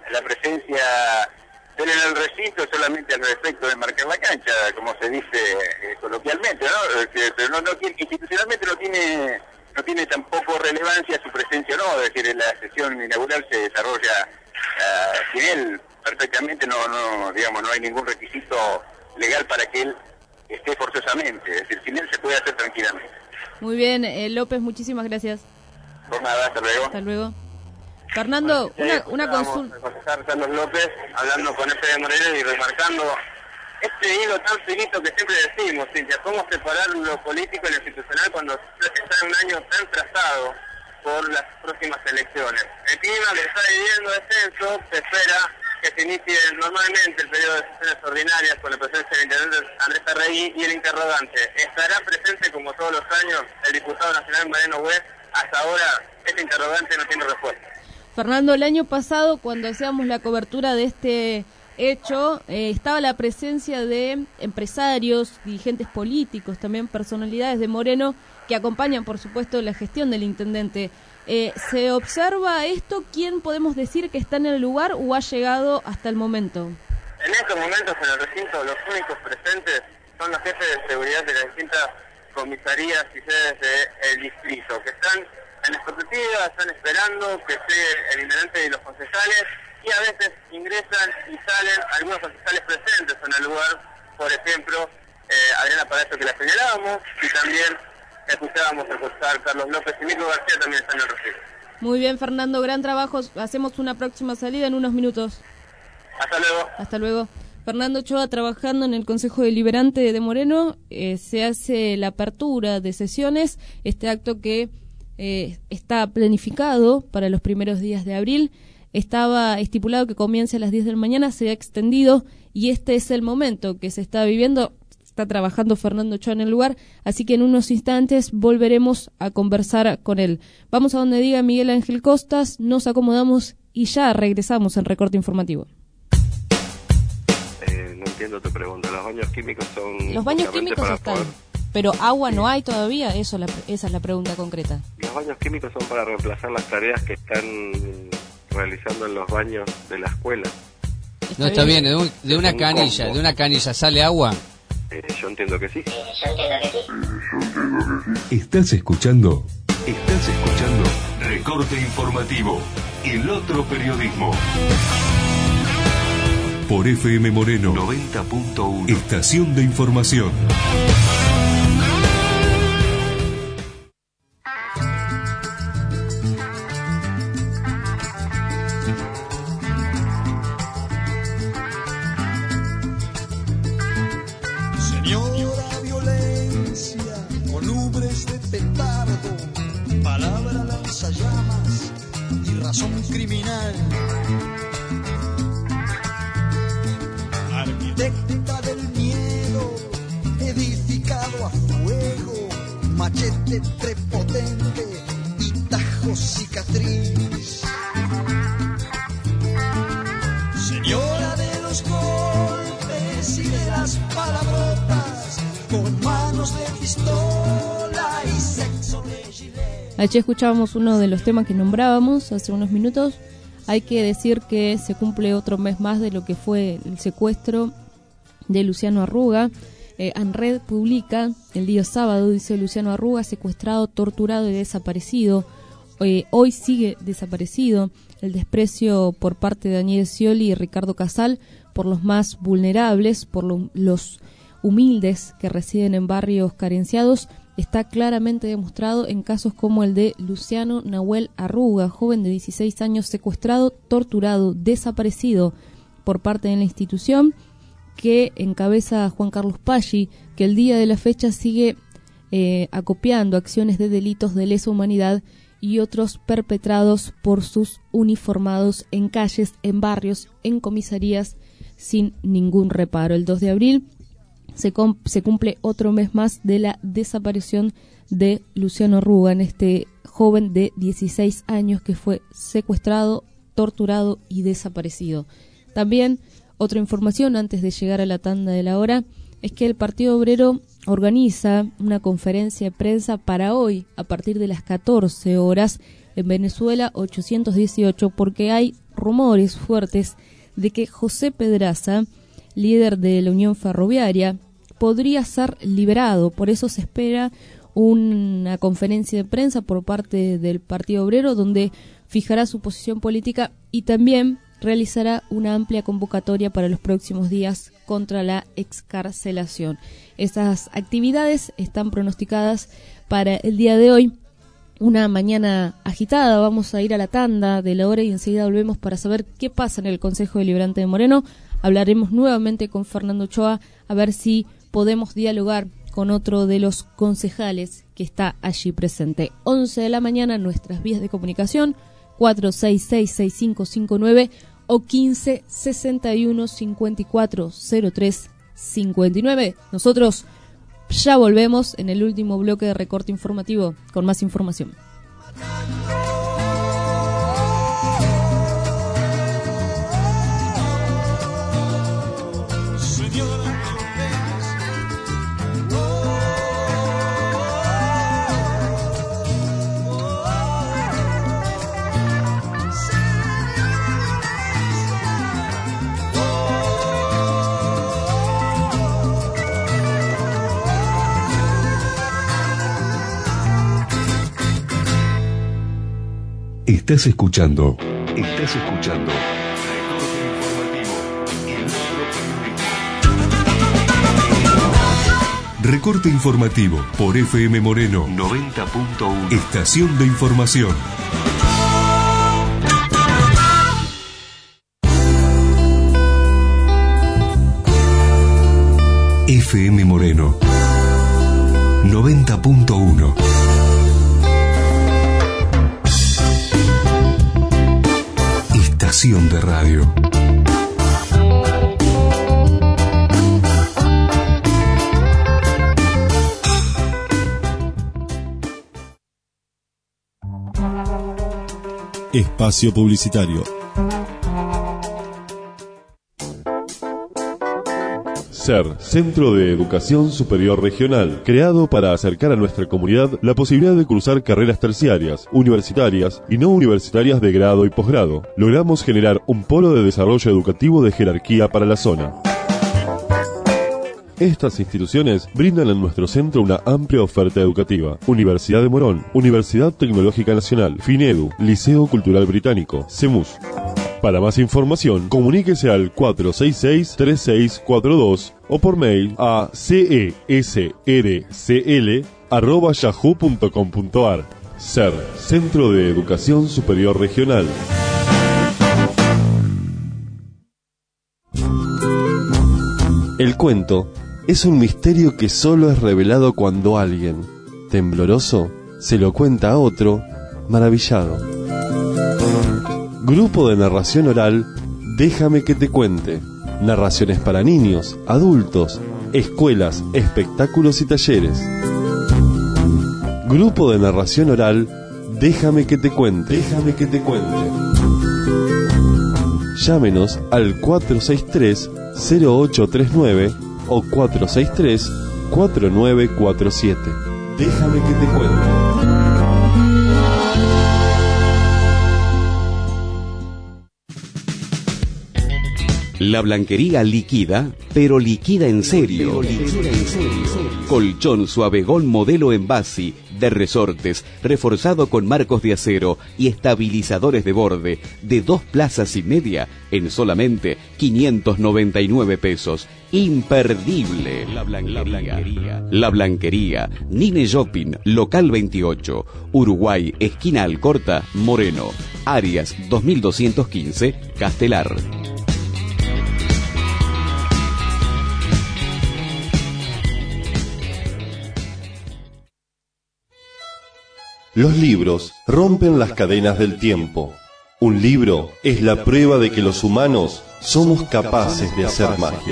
de él en el recinto solamente al respecto de marcar la cancha, como se dice coloquialmente, ¿no? Pero institucionalmente no tiene tampoco relevancia su presencia o no, es decir, la sesión inaugural se desarrolla sin él perfectamente, no hay ningún requisito legal para que él esté forzosamente, es decir, sin él se puede hacer tranquilamente. Muy bien, López, muchísimas gracias. Por nada, hasta luego. Hasta luego. Fernando, una consulta. El concejal Carlos López, hablando con FD Moreno y remarcando este hilo tan finito que siempre decimos, Cintia, cómo separar lo político y lo institucional cuando está en un año tan trazado por las próximas elecciones. El clima que está viviendo descenso, se espera que se inicie normalmente el periodo de sesiones ordinarias con la presencia del intendente Andrés Arregui y el interrogante. ¿Estará presente como todos los años el diputado nacional Mariano Wes? Hasta ahora este interrogante no tiene respuesta. Fernando, el año pasado cuando hacíamos la cobertura de este hecho, estaba la presencia de empresarios, dirigentes políticos, también personalidades de Moreno que acompañan por supuesto la gestión del intendente. ¿Se observa esto? ¿Quién podemos decir que está en el lugar o ha llegado hasta el momento? En estos momentos en el recinto los únicos presentes son los jefes de seguridad de las distintas comisarías y sedes del distrito, que están en expectativa, están esperando que esté el intendente y los concejales, y a veces ingresan y salen algunos concejales presentes en el lugar, por ejemplo, Adriana Palacio, que la señalábamos, y también escuchábamos al concejal Carlos López y Mirko García también están en el recinto. Muy bien, Fernando, gran trabajo. Hacemos una próxima salida en unos minutos. Hasta luego. Hasta luego. Fernando Ochoa trabajando en el Consejo Deliberante de Moreno. Se hace la apertura de sesiones, este acto que está planificado para los primeros días de abril. estaba estipulado que comience a las 10 de la mañana, se ha extendido y este es el momento que se está viviendo. Está trabajando Fernando Ochoa en el lugar, así que en unos instantes volveremos a conversar con él. Vamos a donde diga Miguel Ángel Costas, nos acomodamos y ya regresamos en Recorte Informativo. No entiendo tu pregunta. Los baños químicos son... Los baños químicos están, pero agua no hay todavía, esa es la pregunta concreta. Los baños químicos son para reemplazar las tareas que están realizando en los baños de la escuela. No, está bien, de una canilla sale agua. Yo entiendo que sí. Estás escuchando Recorte Informativo, el otro periodismo. Por FM Moreno 90.1, estación de información. Señora violencia, con ubres de petardo, palabra lanzallamas y razón criminal. Arquitecta del miedo, edificado a fuego, machete prepotente y tajo cicatriz. Señora de los golpes y de las palabrotas, con manos de pistola y sexo de gilet. Allí escuchábamos uno de los temas que nombrábamos hace unos minutos. Hay que decir que se cumple otro mes más de lo que fue el secuestro de Luciano Arruga. ANRED publica el día sábado, dice: Luciano Arruga secuestrado, torturado y desaparecido. Hoy sigue desaparecido. El desprecio por parte de Daniel Scioli y Ricardo Casal por los más vulnerables, por los humildes que residen en barrios carenciados, está claramente demostrado en casos como el de Luciano Nahuel Arruga, joven de 16 años secuestrado, torturado, desaparecido por parte de la institución que encabeza Juan Carlos Paggi, que el día de la fecha sigue acopiando acciones de delitos de lesa humanidad y otros perpetrados por sus uniformados en calles, en barrios, en comisarías, sin ningún reparo. El 2 de abril se cumple otro mes más de la desaparición de Luciano Arruga, en este joven de 16 años que fue secuestrado, torturado y desaparecido. También otra información antes de llegar a la tanda de la hora es que el Partido Obrero organiza una conferencia de prensa para hoy a partir de las 14 horas en Venezuela 818, porque hay rumores fuertes de que José Pedraza, líder de la Unión Ferroviaria, podría ser liberado. Por eso se espera una conferencia de prensa por parte del Partido Obrero donde fijará su posición política y también realizará una amplia convocatoria para los próximos días contra la excarcelación. Estas actividades están pronosticadas para el día de hoy. Una mañana agitada. Vamos a ir a la tanda de la hora y enseguida volvemos para saber qué pasa en el Consejo Deliberante de Moreno. Hablaremos nuevamente con Fernando Ochoa a ver si podemos dialogar con otro de los concejales que está allí presente. 11 de la mañana, nuestras vías de comunicación 466-6559 o 1561-5403-59. Nosotros ya volvemos en el último bloque de Recorte Informativo con más información. Estás escuchando Recorte Informativo por FM Moreno 90.1, estación de información. FM Moreno 90.1. estación de radio. Espacio publicitario. SER, Centro de Educación Superior Regional, creado para acercar a nuestra comunidad la posibilidad de cursar carreras terciarias, universitarias y no universitarias de grado y posgrado. Logramos generar un polo de desarrollo educativo de jerarquía para la zona. Estas instituciones brindan en nuestro centro una amplia oferta educativa. Universidad de Morón, Universidad Tecnológica Nacional, FINEDU, Liceo Cultural Británico, CEMUS. Para más información, comuníquese al 466-3642 o por mail a cesrcl@yahoo.com.ar. SER, Centro de Educación Superior Regional. El cuento es un misterio que solo es revelado cuando alguien, tembloroso, se lo cuenta a otro, maravillado. Grupo de narración oral, Déjame que te cuente. Narraciones para niños, adultos, escuelas, espectáculos y talleres. Grupo de narración oral, Déjame que te cuente. Déjame que te cuente. Llámenos al 463-0839 o 463-4947. Déjame que te cuente. La Blanquería liquida, pero liquida en serio. Colchón Suavegón modelo Envasi, de resortes, reforzado con marcos de acero y estabilizadores de borde, de 2 plazas y media, en solamente 599 pesos. Imperdible. La Blanquería. Nine Shopping, local 28, Uruguay, esquina Alcorta, Moreno. Arias 2215, Castelar. Los libros rompen las cadenas del tiempo. Un libro es la prueba de que los humanos somos capaces de hacer magia.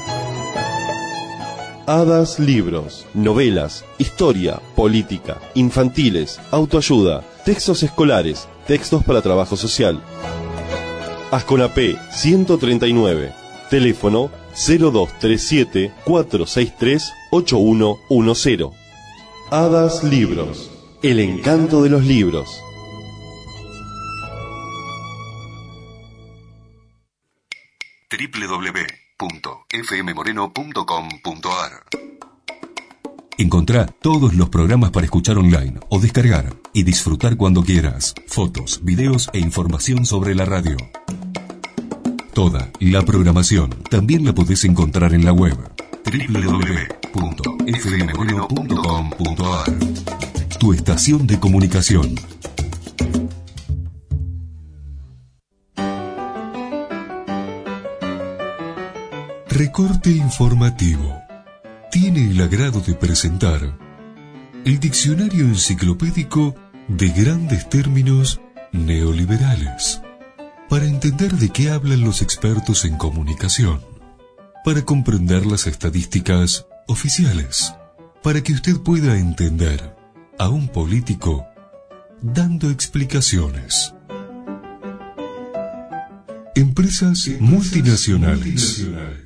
Hadas Libros, novelas, historia, política, infantiles, autoayuda, textos escolares, textos para trabajo social. Asconapé 139, teléfono 0237 463 8110. Hadas Libros. El encanto de los libros. www.fmmoreno.com.ar. Encontrá todos los programas para escuchar online o descargar y disfrutar cuando quieras. Fotos, videos e información sobre la radio. Toda la programación también la podés encontrar en la web www.fmmoreno.com.ar. Tu estación de comunicación. Recorte informativo. Tiene el agrado de presentar el diccionario enciclopédico de grandes términos neoliberales, para entender de qué hablan los expertos en comunicación, para comprender las estadísticas oficiales, para que usted pueda entender a un político dando explicaciones. Empresas multinacionales.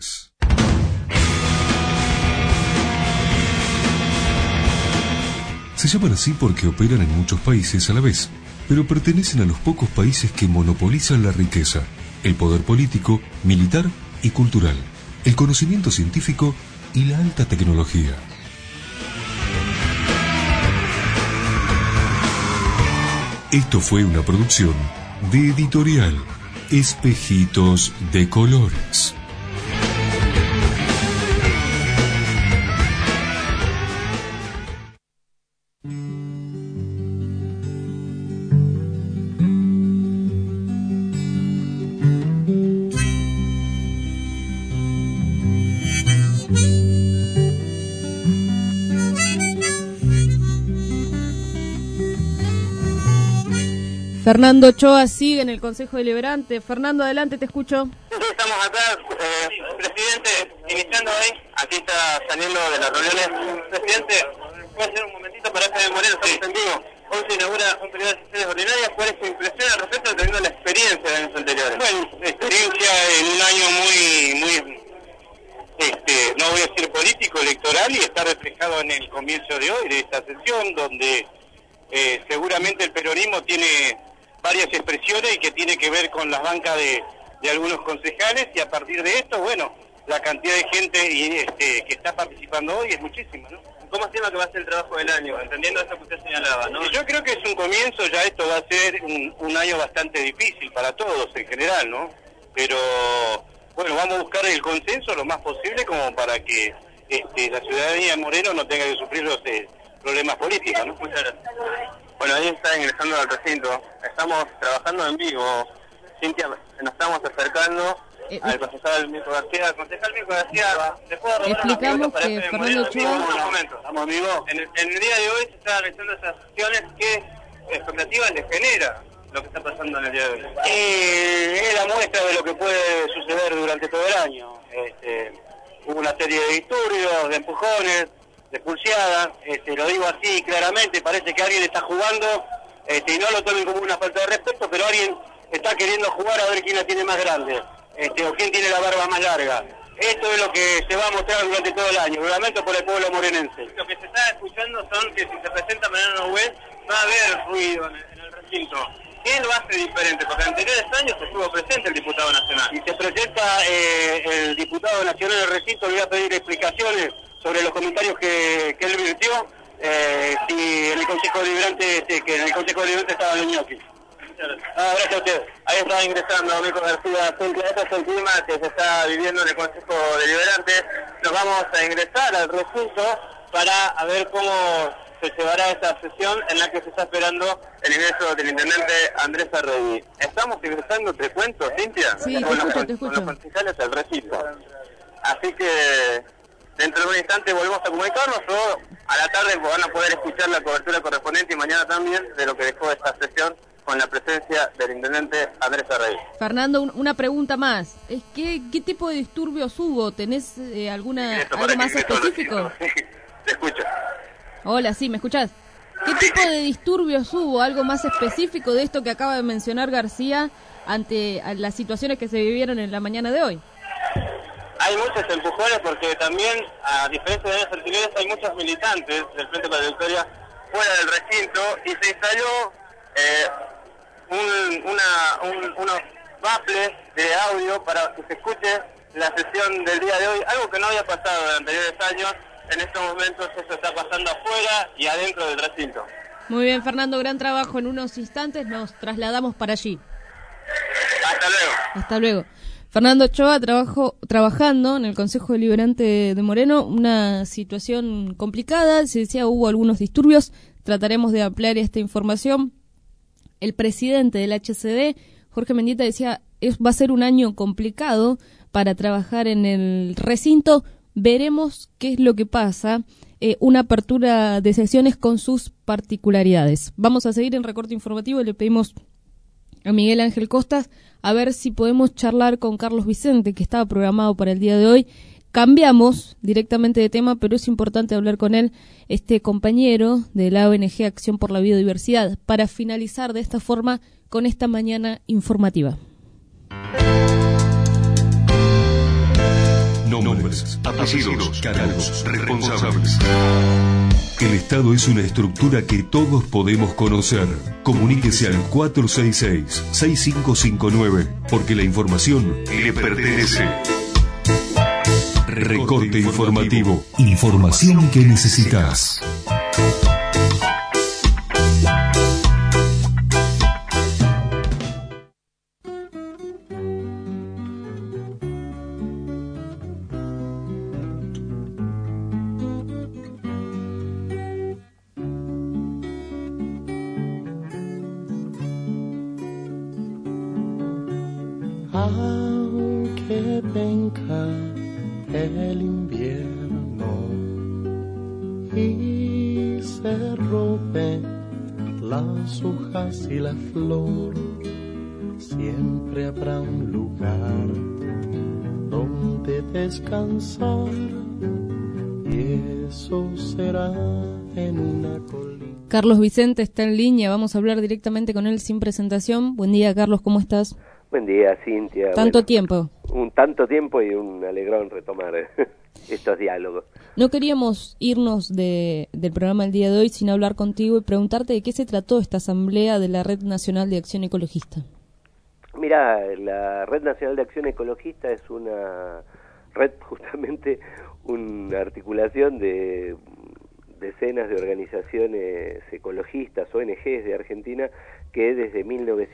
Se llaman así porque operan en muchos países a la vez, pero pertenecen a los pocos países que monopolizan la riqueza, el poder político, militar y cultural, el conocimiento científico y la alta tecnología. Esto fue una producción de Editorial Espejitos de Colores. Fernando Ochoa sigue en el Consejo Deliberante. Fernando, adelante, te escucho. Estamos acá, presidente, iniciando ahí. Aquí está saliendo de las reuniones. Presidente, ¿puede hacer un momentito para FM Moreno? Estamos en vivo. Hoy se inaugura un periodo de sesiones ordinarias. ¿Cuál es su impresión al respecto teniendo la experiencia de años anteriores? Bueno, experiencia en un año muy no voy a decir político, electoral, y está reflejado en el comienzo de hoy, de esta sesión, donde seguramente el peronismo tiene varias expresiones y que tiene que ver con las bancas de algunos concejales, y a partir de esto, bueno, la cantidad de gente que está participando hoy es muchísima, ¿no? ¿Cómo estima que va a ser el trabajo del año? Entendiendo eso que usted señalaba, ¿no? Yo creo que es un comienzo, ya esto va a ser un año bastante difícil para todos en general, ¿no? Pero bueno, vamos a buscar el consenso lo más posible como para que la ciudadanía de Moreno no tenga que sufrir los problemas políticos, ¿no? Muchas gracias. Bueno, ahí está ingresando al recinto. Estamos trabajando en vivo. Cintia, nos estamos acercando al concejal Mirko García. Concejal Mirko García, ¿le puedo robar explicamos que Fernando Ochoa... Un momento. ¿Estamos vivos? En el día de hoy se está realizando esas sesiones. ¿Qué expectativas les genera lo que está pasando en el día de hoy? Es la muestra de lo que puede suceder durante todo el año. Hubo una serie de disturbios, de empujones, de pulseadas, lo digo así claramente, parece que alguien está jugando, y no lo tomen como una falta de respeto, pero alguien está queriendo jugar a ver quién la tiene más grande, o quién tiene la barba más larga. Esto es lo que se va a mostrar durante todo el año, lo lamento por el pueblo morenense. Lo que se está escuchando son que si se presenta Mariano Nogués va a haber ruido en el recinto. ¿Qué lo hace diferente? Porque en anteriores años estuvo presente el diputado nacional. Si se presenta el diputado nacional en el recinto, le voy a pedir explicaciones sobre los comentarios que él virtió, si en el Consejo Deliberante, que en el Consejo Deliberante estaban los ñoquis. Gracias a ustedes. Ahí está ingresando Mirko García. Cintia, este es el clima que se está viviendo en el Consejo Deliberante. Nos vamos a ingresar al recinto para a ver cómo se llevará esta sesión en la que se está esperando el ingreso del intendente Andrés Arregui. Estamos ingresando, te cuento, Cintia, sí, te escucho. Con los concejales al recinto. Así que dentro de un instante volvemos a comunicarnos, o a la tarde van a poder escuchar la cobertura correspondiente, y mañana también, de lo que dejó esta sesión con la presencia del intendente Andrés Arregui. Fernando, una pregunta más. ¿Qué tipo de disturbios hubo? ¿Tenés algo más específico? Te escucho. Hola, sí, ¿me escuchás? ¿Qué tipo de disturbios hubo? ¿Algo más específico de esto que acaba de mencionar García ante las situaciones que se vivieron en la mañana de hoy? Hay muchos empujones porque también, a diferencia de años anteriores, hay muchos militantes del Frente para la Victoria fuera del recinto, y se instaló unos baffles de audio para que se escuche la sesión del día de hoy, algo que no había pasado en anteriores años. En estos momentos eso está pasando afuera y adentro del recinto. Muy bien, Fernando, gran trabajo. En unos instantes nos trasladamos para allí. Hasta luego. Hasta luego. Fernando Ochoa trabajando en el Consejo Deliberante de Moreno, una situación complicada, se decía hubo algunos disturbios, trataremos de ampliar esta información. El presidente del HCD, Jorge Mendieta, decía va a ser un año complicado para trabajar en el recinto. Veremos qué es lo que pasa, una apertura de sesiones con sus particularidades. Vamos a seguir en recorte informativo y le pedimos a Miguel Ángel Costas a ver si podemos charlar con Carlos Vicente, que estaba programado para el día de hoy. Cambiamos directamente de tema, pero es importante hablar con él, este compañero de la ONG Acción por la Biodiversidad, para finalizar de esta forma con esta mañana informativa. Nombres, apellidos, cargos, responsables. El Estado es una estructura que todos podemos conocer. Comuníquese al 466-6559, porque la información le pertenece. Recorte informativo. Información que necesitas. Aunque venga el invierno y se roben las hojas y la flor, siempre habrá un lugar donde descansar, y eso será en una colina. Carlos Vicente está en línea, vamos a hablar directamente con él sin presentación. Buen día, Carlos, ¿cómo estás? Buen día, Cintia. Tanto tiempo. Tanto tiempo y un alegrón retomar estos diálogos. No queríamos irnos del programa del día de hoy sin hablar contigo y preguntarte de qué se trató esta asamblea de la Red Nacional de Acción Ecologista. Mira, la Red Nacional de Acción Ecologista es una red, justamente una articulación de decenas de organizaciones ecologistas, ONGs de Argentina, que desde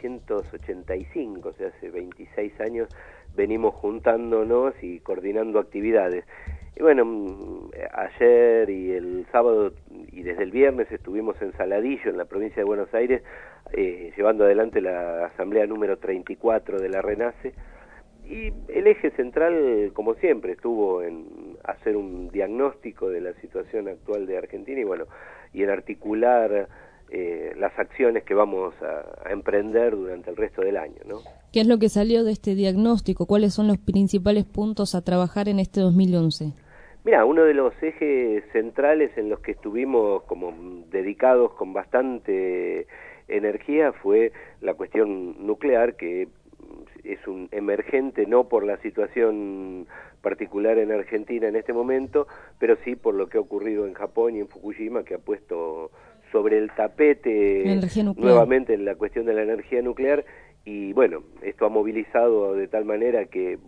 1985, o sea, hace 26 años, venimos juntándonos y coordinando actividades. Y bueno, ayer y el sábado y desde el viernes estuvimos en Saladillo, en la provincia de Buenos Aires, llevando adelante la asamblea número 34 de la RENACE, y el eje central, como siempre, estuvo en hacer un diagnóstico de la situación actual de Argentina y en articular las acciones que vamos a emprender durante el resto del año, ¿no? ¿Qué es lo que salió de este diagnóstico? ¿Cuáles son los principales puntos a trabajar en este 2011? Mira, uno de los ejes centrales en los que estuvimos como dedicados con bastante energía fue la cuestión nuclear, que es un emergente no por la situación particular en Argentina en este momento, pero sí por lo que ha ocurrido en Japón y en Fukushima, que ha puesto sobre el tapete nuevamente en la cuestión de la energía nuclear. Y bueno, esto ha movilizado de tal manera que,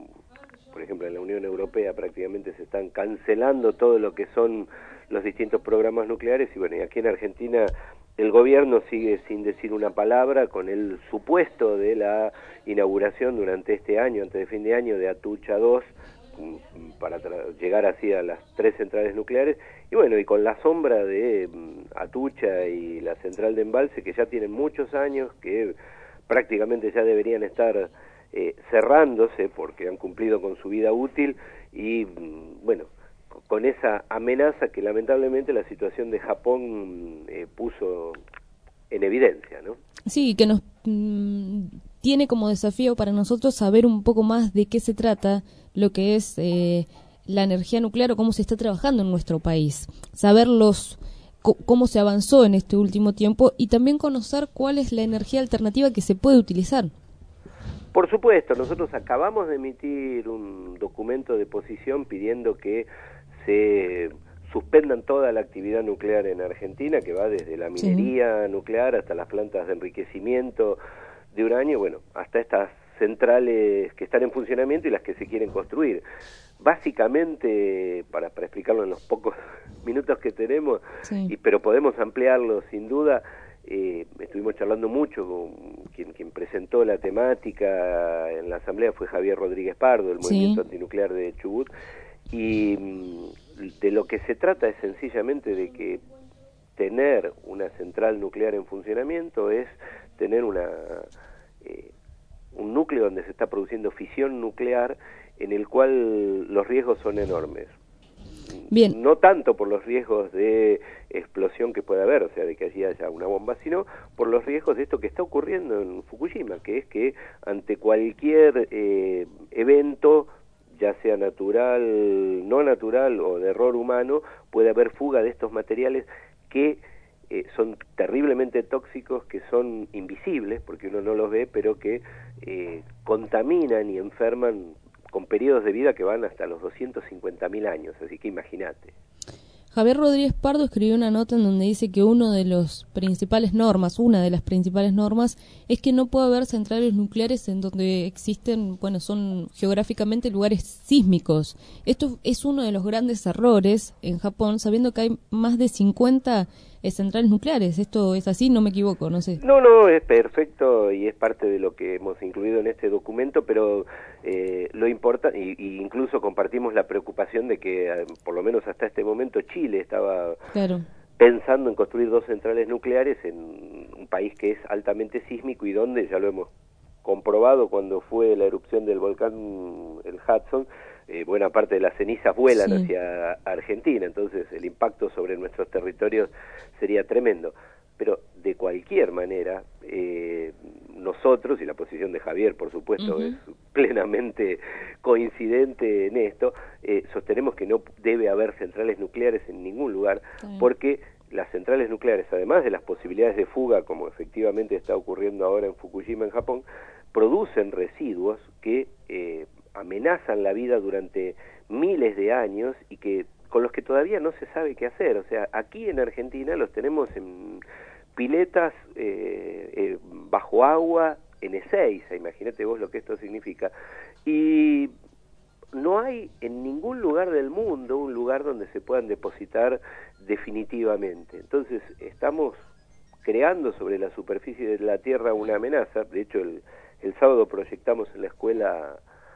por ejemplo, en la Unión Europea prácticamente se están cancelando todo lo que son los distintos programas nucleares, y bueno, y aquí en Argentina el gobierno sigue sin decir una palabra, con el supuesto de la inauguración durante este año, antes de fin de año, de Atucha 2, para llegar así a las 3 centrales nucleares, y bueno, y con la sombra de Atucha y la central de embalse, que ya tienen muchos años, que prácticamente ya deberían estar cerrándose porque han cumplido con su vida útil, y bueno, con esa amenaza que lamentablemente la situación de Japón puso en evidencia, ¿no? Sí, que nos tiene como desafío para nosotros saber un poco más de qué se trata lo que es la energía nuclear o cómo se está trabajando en nuestro país. Saber cómo se avanzó en este último tiempo y también conocer cuál es la energía alternativa que se puede utilizar. Por supuesto, nosotros acabamos de emitir un documento de posición pidiendo que se suspendan toda la actividad nuclear en Argentina, que va desde la minería nuclear hasta las plantas de enriquecimiento de uranio, bueno, hasta estas centrales que están en funcionamiento y las que se quieren construir. Básicamente, para explicarlo en los pocos minutos que tenemos, pero podemos ampliarlo sin duda, estuvimos charlando mucho con quien presentó la temática en la asamblea, fue Javier Rodríguez Pardo, del Movimiento Antinuclear de Chubut, y de lo que se trata es sencillamente de que tener una central nuclear en funcionamiento es tener un núcleo donde se está produciendo fisión nuclear, en el cual los riesgos son enormes. Bien. No tanto por los riesgos de explosión que puede haber, o sea, de que allí haya una bomba, sino por los riesgos de esto que está ocurriendo en Fukushima, que es que ante cualquier evento, ya sea natural, no natural o de error humano, puede haber fuga de estos materiales que son terriblemente tóxicos, que son invisibles, porque uno no los ve, pero que contaminan y enferman con periodos de vida que van hasta los 250.000 años, así que imagínate. Javier Rodríguez Pardo escribió una nota en donde dice que una de las principales normas es que no puede haber centrales nucleares en donde existen, son geográficamente lugares sísmicos. Esto es uno de los grandes errores en Japón, sabiendo que hay más de 50 centrales nucleares. ¿Esto es así? No me equivoco, no sé. No, es perfecto y es parte de lo que hemos incluido en este documento, pero lo importante, y incluso compartimos la preocupación de que, por lo menos hasta este momento, Chile estaba pensando en construir 2 centrales nucleares en un país que es altamente sísmico y donde, ya lo hemos comprobado cuando fue la erupción del volcán, el Hudson, buena parte de las cenizas vuelan hacia Argentina, entonces el impacto sobre nuestros territorios sería tremendo. pero de cualquier manera, nosotros, y la posición de Javier, por supuesto, es plenamente coincidente en esto, sostenemos que no debe haber centrales nucleares en ningún lugar, porque las centrales nucleares, además de las posibilidades de fuga, como efectivamente está ocurriendo ahora en Fukushima, en Japón, producen residuos que amenazan la vida durante miles de años y que con los que todavía no se sabe qué hacer. O sea, aquí en Argentina los tenemos en piletas bajo agua en Ezeiza, imagínate vos lo que esto significa, y no hay en ningún lugar del mundo un lugar donde se puedan depositar definitivamente. Entonces estamos creando sobre la superficie de la Tierra una amenaza. De hecho, el sábado proyectamos en la escuela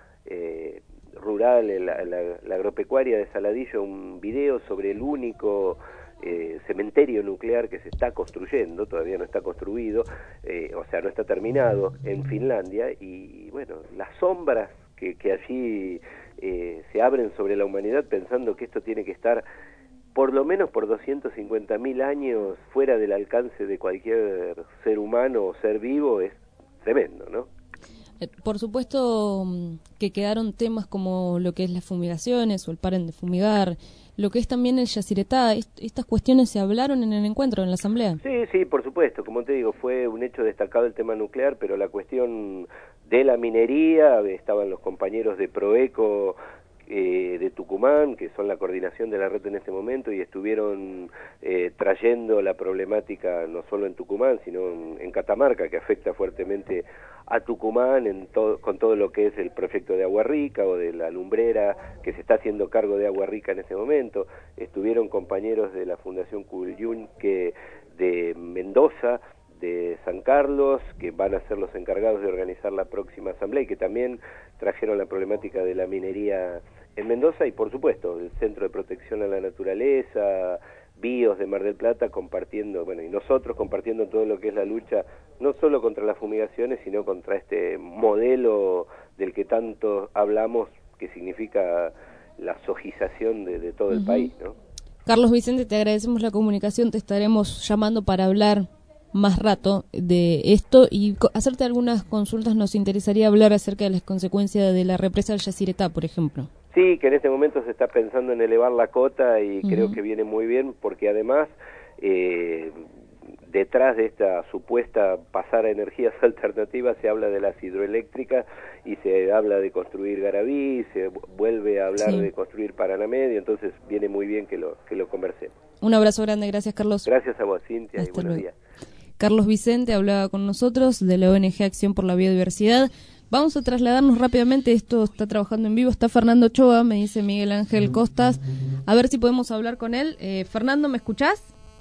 rural, la agropecuaria de Saladillo, un video sobre el único cementerio nuclear que se está construyendo, todavía no está construido, o sea, no está terminado, en Finlandia, y bueno, las sombras que allí se abren sobre la humanidad pensando que esto tiene que estar por lo menos por 250.000 años fuera del alcance de cualquier ser humano o ser vivo, es tremendo, ¿no? Por supuesto que quedaron temas como lo que es las fumigaciones o el paren de fumigar, lo que es también el Yacyretá. ¿Estas cuestiones se hablaron en el encuentro, en la asamblea? Sí, por supuesto. Como te digo, fue un hecho destacado el tema nuclear, pero la cuestión de la minería, estaban los compañeros de Proeco de Tucumán, que son la coordinación de la red en este momento, y estuvieron trayendo la problemática no solo en Tucumán, sino en Catamarca, que afecta fuertemente a Tucumán con todo lo que es el proyecto de Agua Rica o de la lumbrera que se está haciendo cargo de Agua Rica en este momento. Estuvieron compañeros de la Fundación Cuyún de Mendoza, de San Carlos, que van a ser los encargados de organizar la próxima asamblea y que también trajeron la problemática de la minería en Mendoza, y por supuesto el Centro de Protección a la Naturaleza, BIOS de Mar del Plata, compartiendo, bueno, y nosotros compartiendo todo lo que es la lucha, no solo contra las fumigaciones, sino contra este modelo del que tanto hablamos, que significa la sojización de todo el país, ¿no? Carlos Vicente, te agradecemos la comunicación, te estaremos llamando para hablar más rato de esto y hacerte algunas consultas. Nos interesaría hablar acerca de las consecuencias de la represa del Yacyretá, por ejemplo. Sí, que en este momento se está pensando en elevar la cota y creo que viene muy bien, porque además detrás de esta supuesta pasar a energías alternativas se habla de las hidroeléctricas y se habla de construir Garaví, se vuelve a hablar de construir Paraná Medio, entonces viene muy bien que lo conversemos. Un abrazo grande, gracias Carlos. Gracias a vos, Cintia, Hasta y buenos días. Carlos Vicente hablaba con nosotros de la ONG Acción por la Biodiversidad. Vamos a trasladarnos rápidamente, esto está trabajando en vivo, está Fernando Ochoa, me dice Miguel Ángel Costas, a ver si podemos hablar con él. Fernando, ¿me escuchás?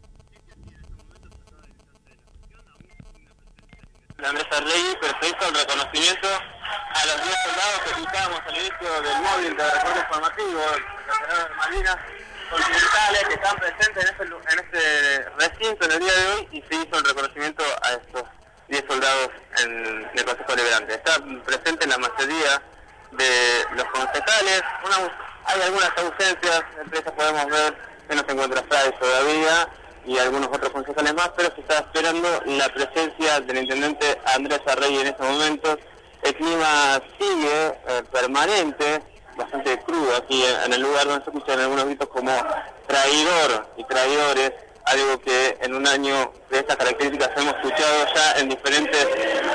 Andrés Arregui, perfecto, el reconocimiento a los 10 soldados que escuchábamos al inicio del móvil de reporte informativo de Malvinas continentales que están presentes en este recinto en el día de hoy, y se hizo el reconocimiento a estos 10 soldados en el Consejo Deliberante. Está presente la mayoría de los concejales, hay algunas ausencias, entre ellas podemos ver que no se encuentra Fray todavía y algunos otros concejales más, pero se está esperando la presencia del intendente Andrés Arregui en estos momentos. El clima sigue permanente, bastante crudo aquí en el lugar, donde se escuchan algunos gritos como traidor y traidores, algo que en un año de estas características hemos escuchado ya en diferentes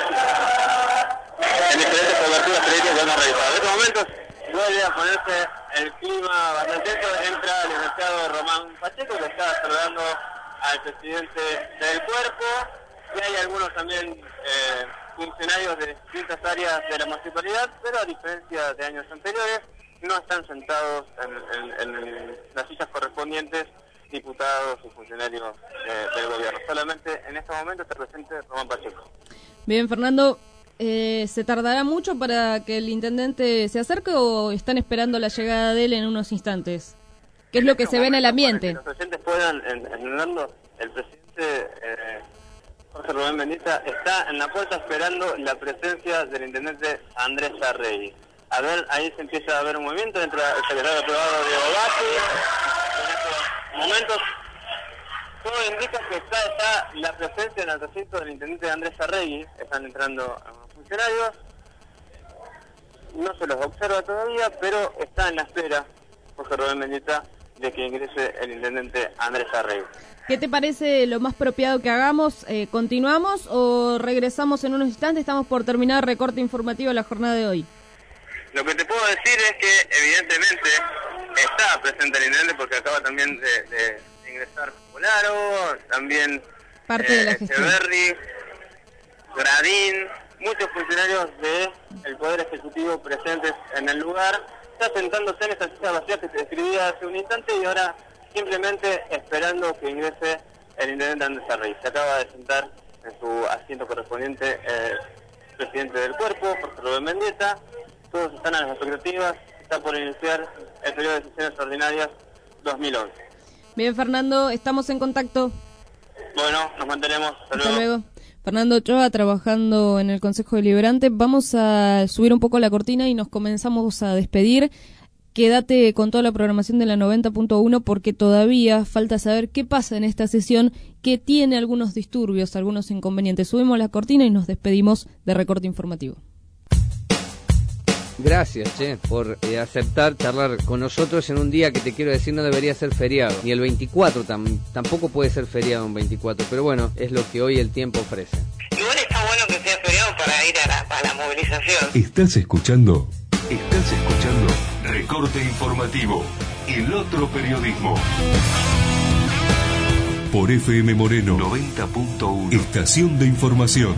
coberturas periodísticas que hemos realizado. En estos momentos vuelve a ponerse el clima bastante tenso, entra el licenciado Román Pacheco, que está saludando al presidente del cuerpo, y hay algunos también funcionarios de distintas áreas de la municipalidad, pero a diferencia de años anteriores, no están sentados en las sillas correspondientes diputados y funcionarios del gobierno. Solamente en este momento está presente Román Pacheco. Bien, Fernando, ¿se tardará mucho para que el intendente se acerque o están esperando la llegada de él en unos instantes? ¿Qué es lo que se ve en el ambiente? Para que los oyentes puedan entenderlo, el presidente José Rubén Mendieta está en la puerta esperando la presencia del intendente Andrés Arregui. A ver, ahí se empieza a ver un movimiento, entra el secretario privado de Obati. En estos momentos todo indica que está la presencia en el recinto del intendente Andrés Arregui. Están entrando funcionarios. No se los observa todavía, pero está en la espera, Jorge Rubén Mendieta, de que ingrese el intendente Andrés Arregui. ¿Qué te parece lo más apropiado que hagamos? ¿Continuamos o regresamos en unos instantes? Estamos por terminar el recorte informativo de la jornada de hoy. Lo que te puedo decir es que evidentemente está presente el intendente porque acaba también de ingresar Polaro, también parte de la gestión. Echeverri, Gradín, muchos funcionarios del Poder Ejecutivo presentes en el lugar, está sentándose en esa silla vacía que te describía hace un instante y ahora simplemente esperando que ingrese el intendente Andrés Arregui. Se acaba de sentar en su asiento correspondiente el presidente del cuerpo, Jorge Rubén Mendieta. Todos están a las expectativas, está por iniciar el periodo de sesiones ordinarias 2011. Bien, Fernando, estamos en contacto. Bueno, nos mantenemos. Hasta luego. Fernando Ochoa, trabajando en el Consejo Deliberante. Vamos a subir un poco la cortina y nos comenzamos a despedir. Quédate con toda la programación de la 90.1 porque todavía falta saber qué pasa en esta sesión que tiene algunos disturbios, algunos inconvenientes. Subimos la cortina y nos despedimos de Recorte Informativo. Gracias, Che, por aceptar charlar con nosotros en un día que te quiero decir no debería ser feriado. Ni el 24 tampoco puede ser feriado un 24, pero bueno, es lo que hoy el tiempo ofrece. Igual está bueno que sea feriado para ir a la movilización. ¿Estás escuchando Recorte Informativo, el otro periodismo. Por FM Moreno 90.1, estación de información.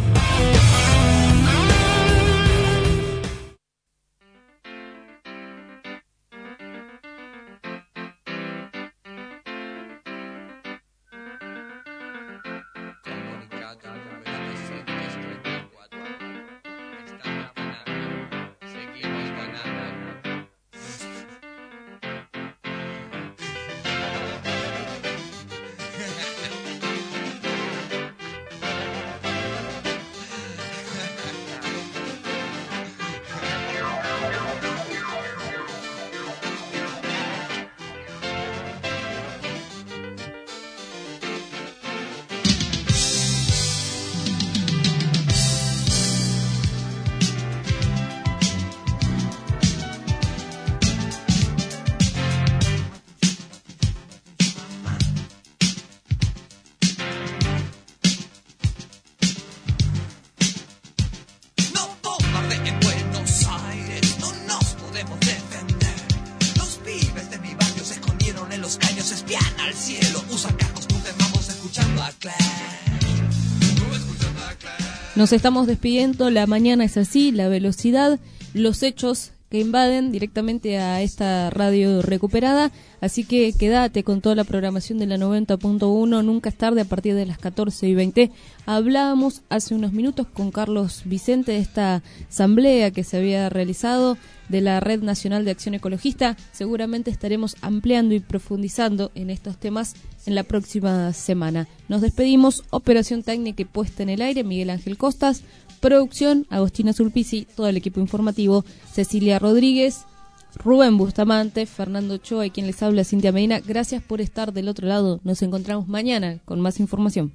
Nos estamos despidiendo, la mañana es así, la velocidad, los hechos que invaden directamente a esta radio recuperada, así que quédate con toda la programación de la 90.1, nunca es tarde, a partir de las 14:20. Hablábamos hace unos minutos con Carlos Vicente de esta asamblea que se había realizado de la Red Nacional de Acción Ecologista. Seguramente estaremos ampliando y profundizando en estos temas en la próxima semana. Nos despedimos, operación técnica y puesta en el aire, Miguel Ángel Costas, producción, Agostina Sulpici, todo el equipo informativo, Cecilia Rodríguez, Rubén Bustamante, Fernando Ochoa y quien les habla, Cintia Medina. Gracias por estar del otro lado. Nos encontramos mañana con más información.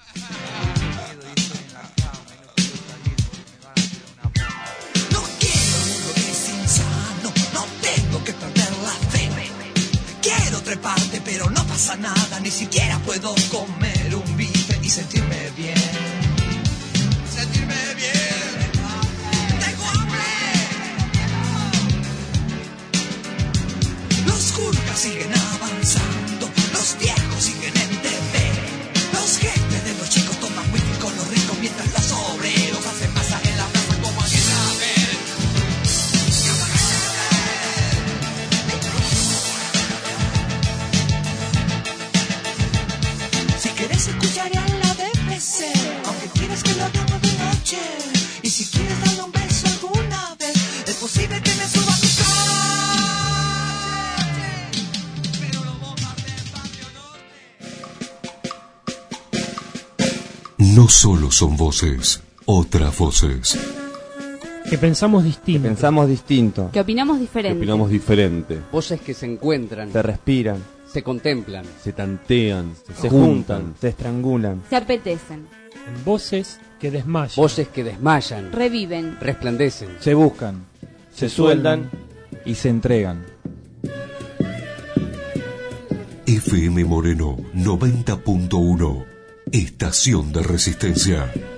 Parte, pero no pasa nada, ni siquiera puedo comer un bife y sentirme bien. Sentirme bien. Tengo hambre. Los jurgas siguen avanzando, los viejos siguen en TV. Los jefes de los chicos toman whisky con los ricos mientras los obreros hacen masa en la plaza como alguien sabe. Escucharé a la BBC, aunque quieras que lo hagamos de noche. Y si quieres darle un beso alguna vez, es posible que me suba a tu coche. Pero lo bombardeen Patrio Norte. No solo son voces, otras voces. Que pensamos distinto. Que pensamos distinto. Que opinamos diferente. Que opinamos diferente. Voces que se encuentran. Se respiran. Se contemplan. Se tantean. Se juntan. Se estrangulan. Se apetecen. En voces que desmayan. Voces que desmayan. Reviven. Resplandecen. Se buscan. Se sueldan y se entregan. FM Moreno 90.1, Estación de Resistencia.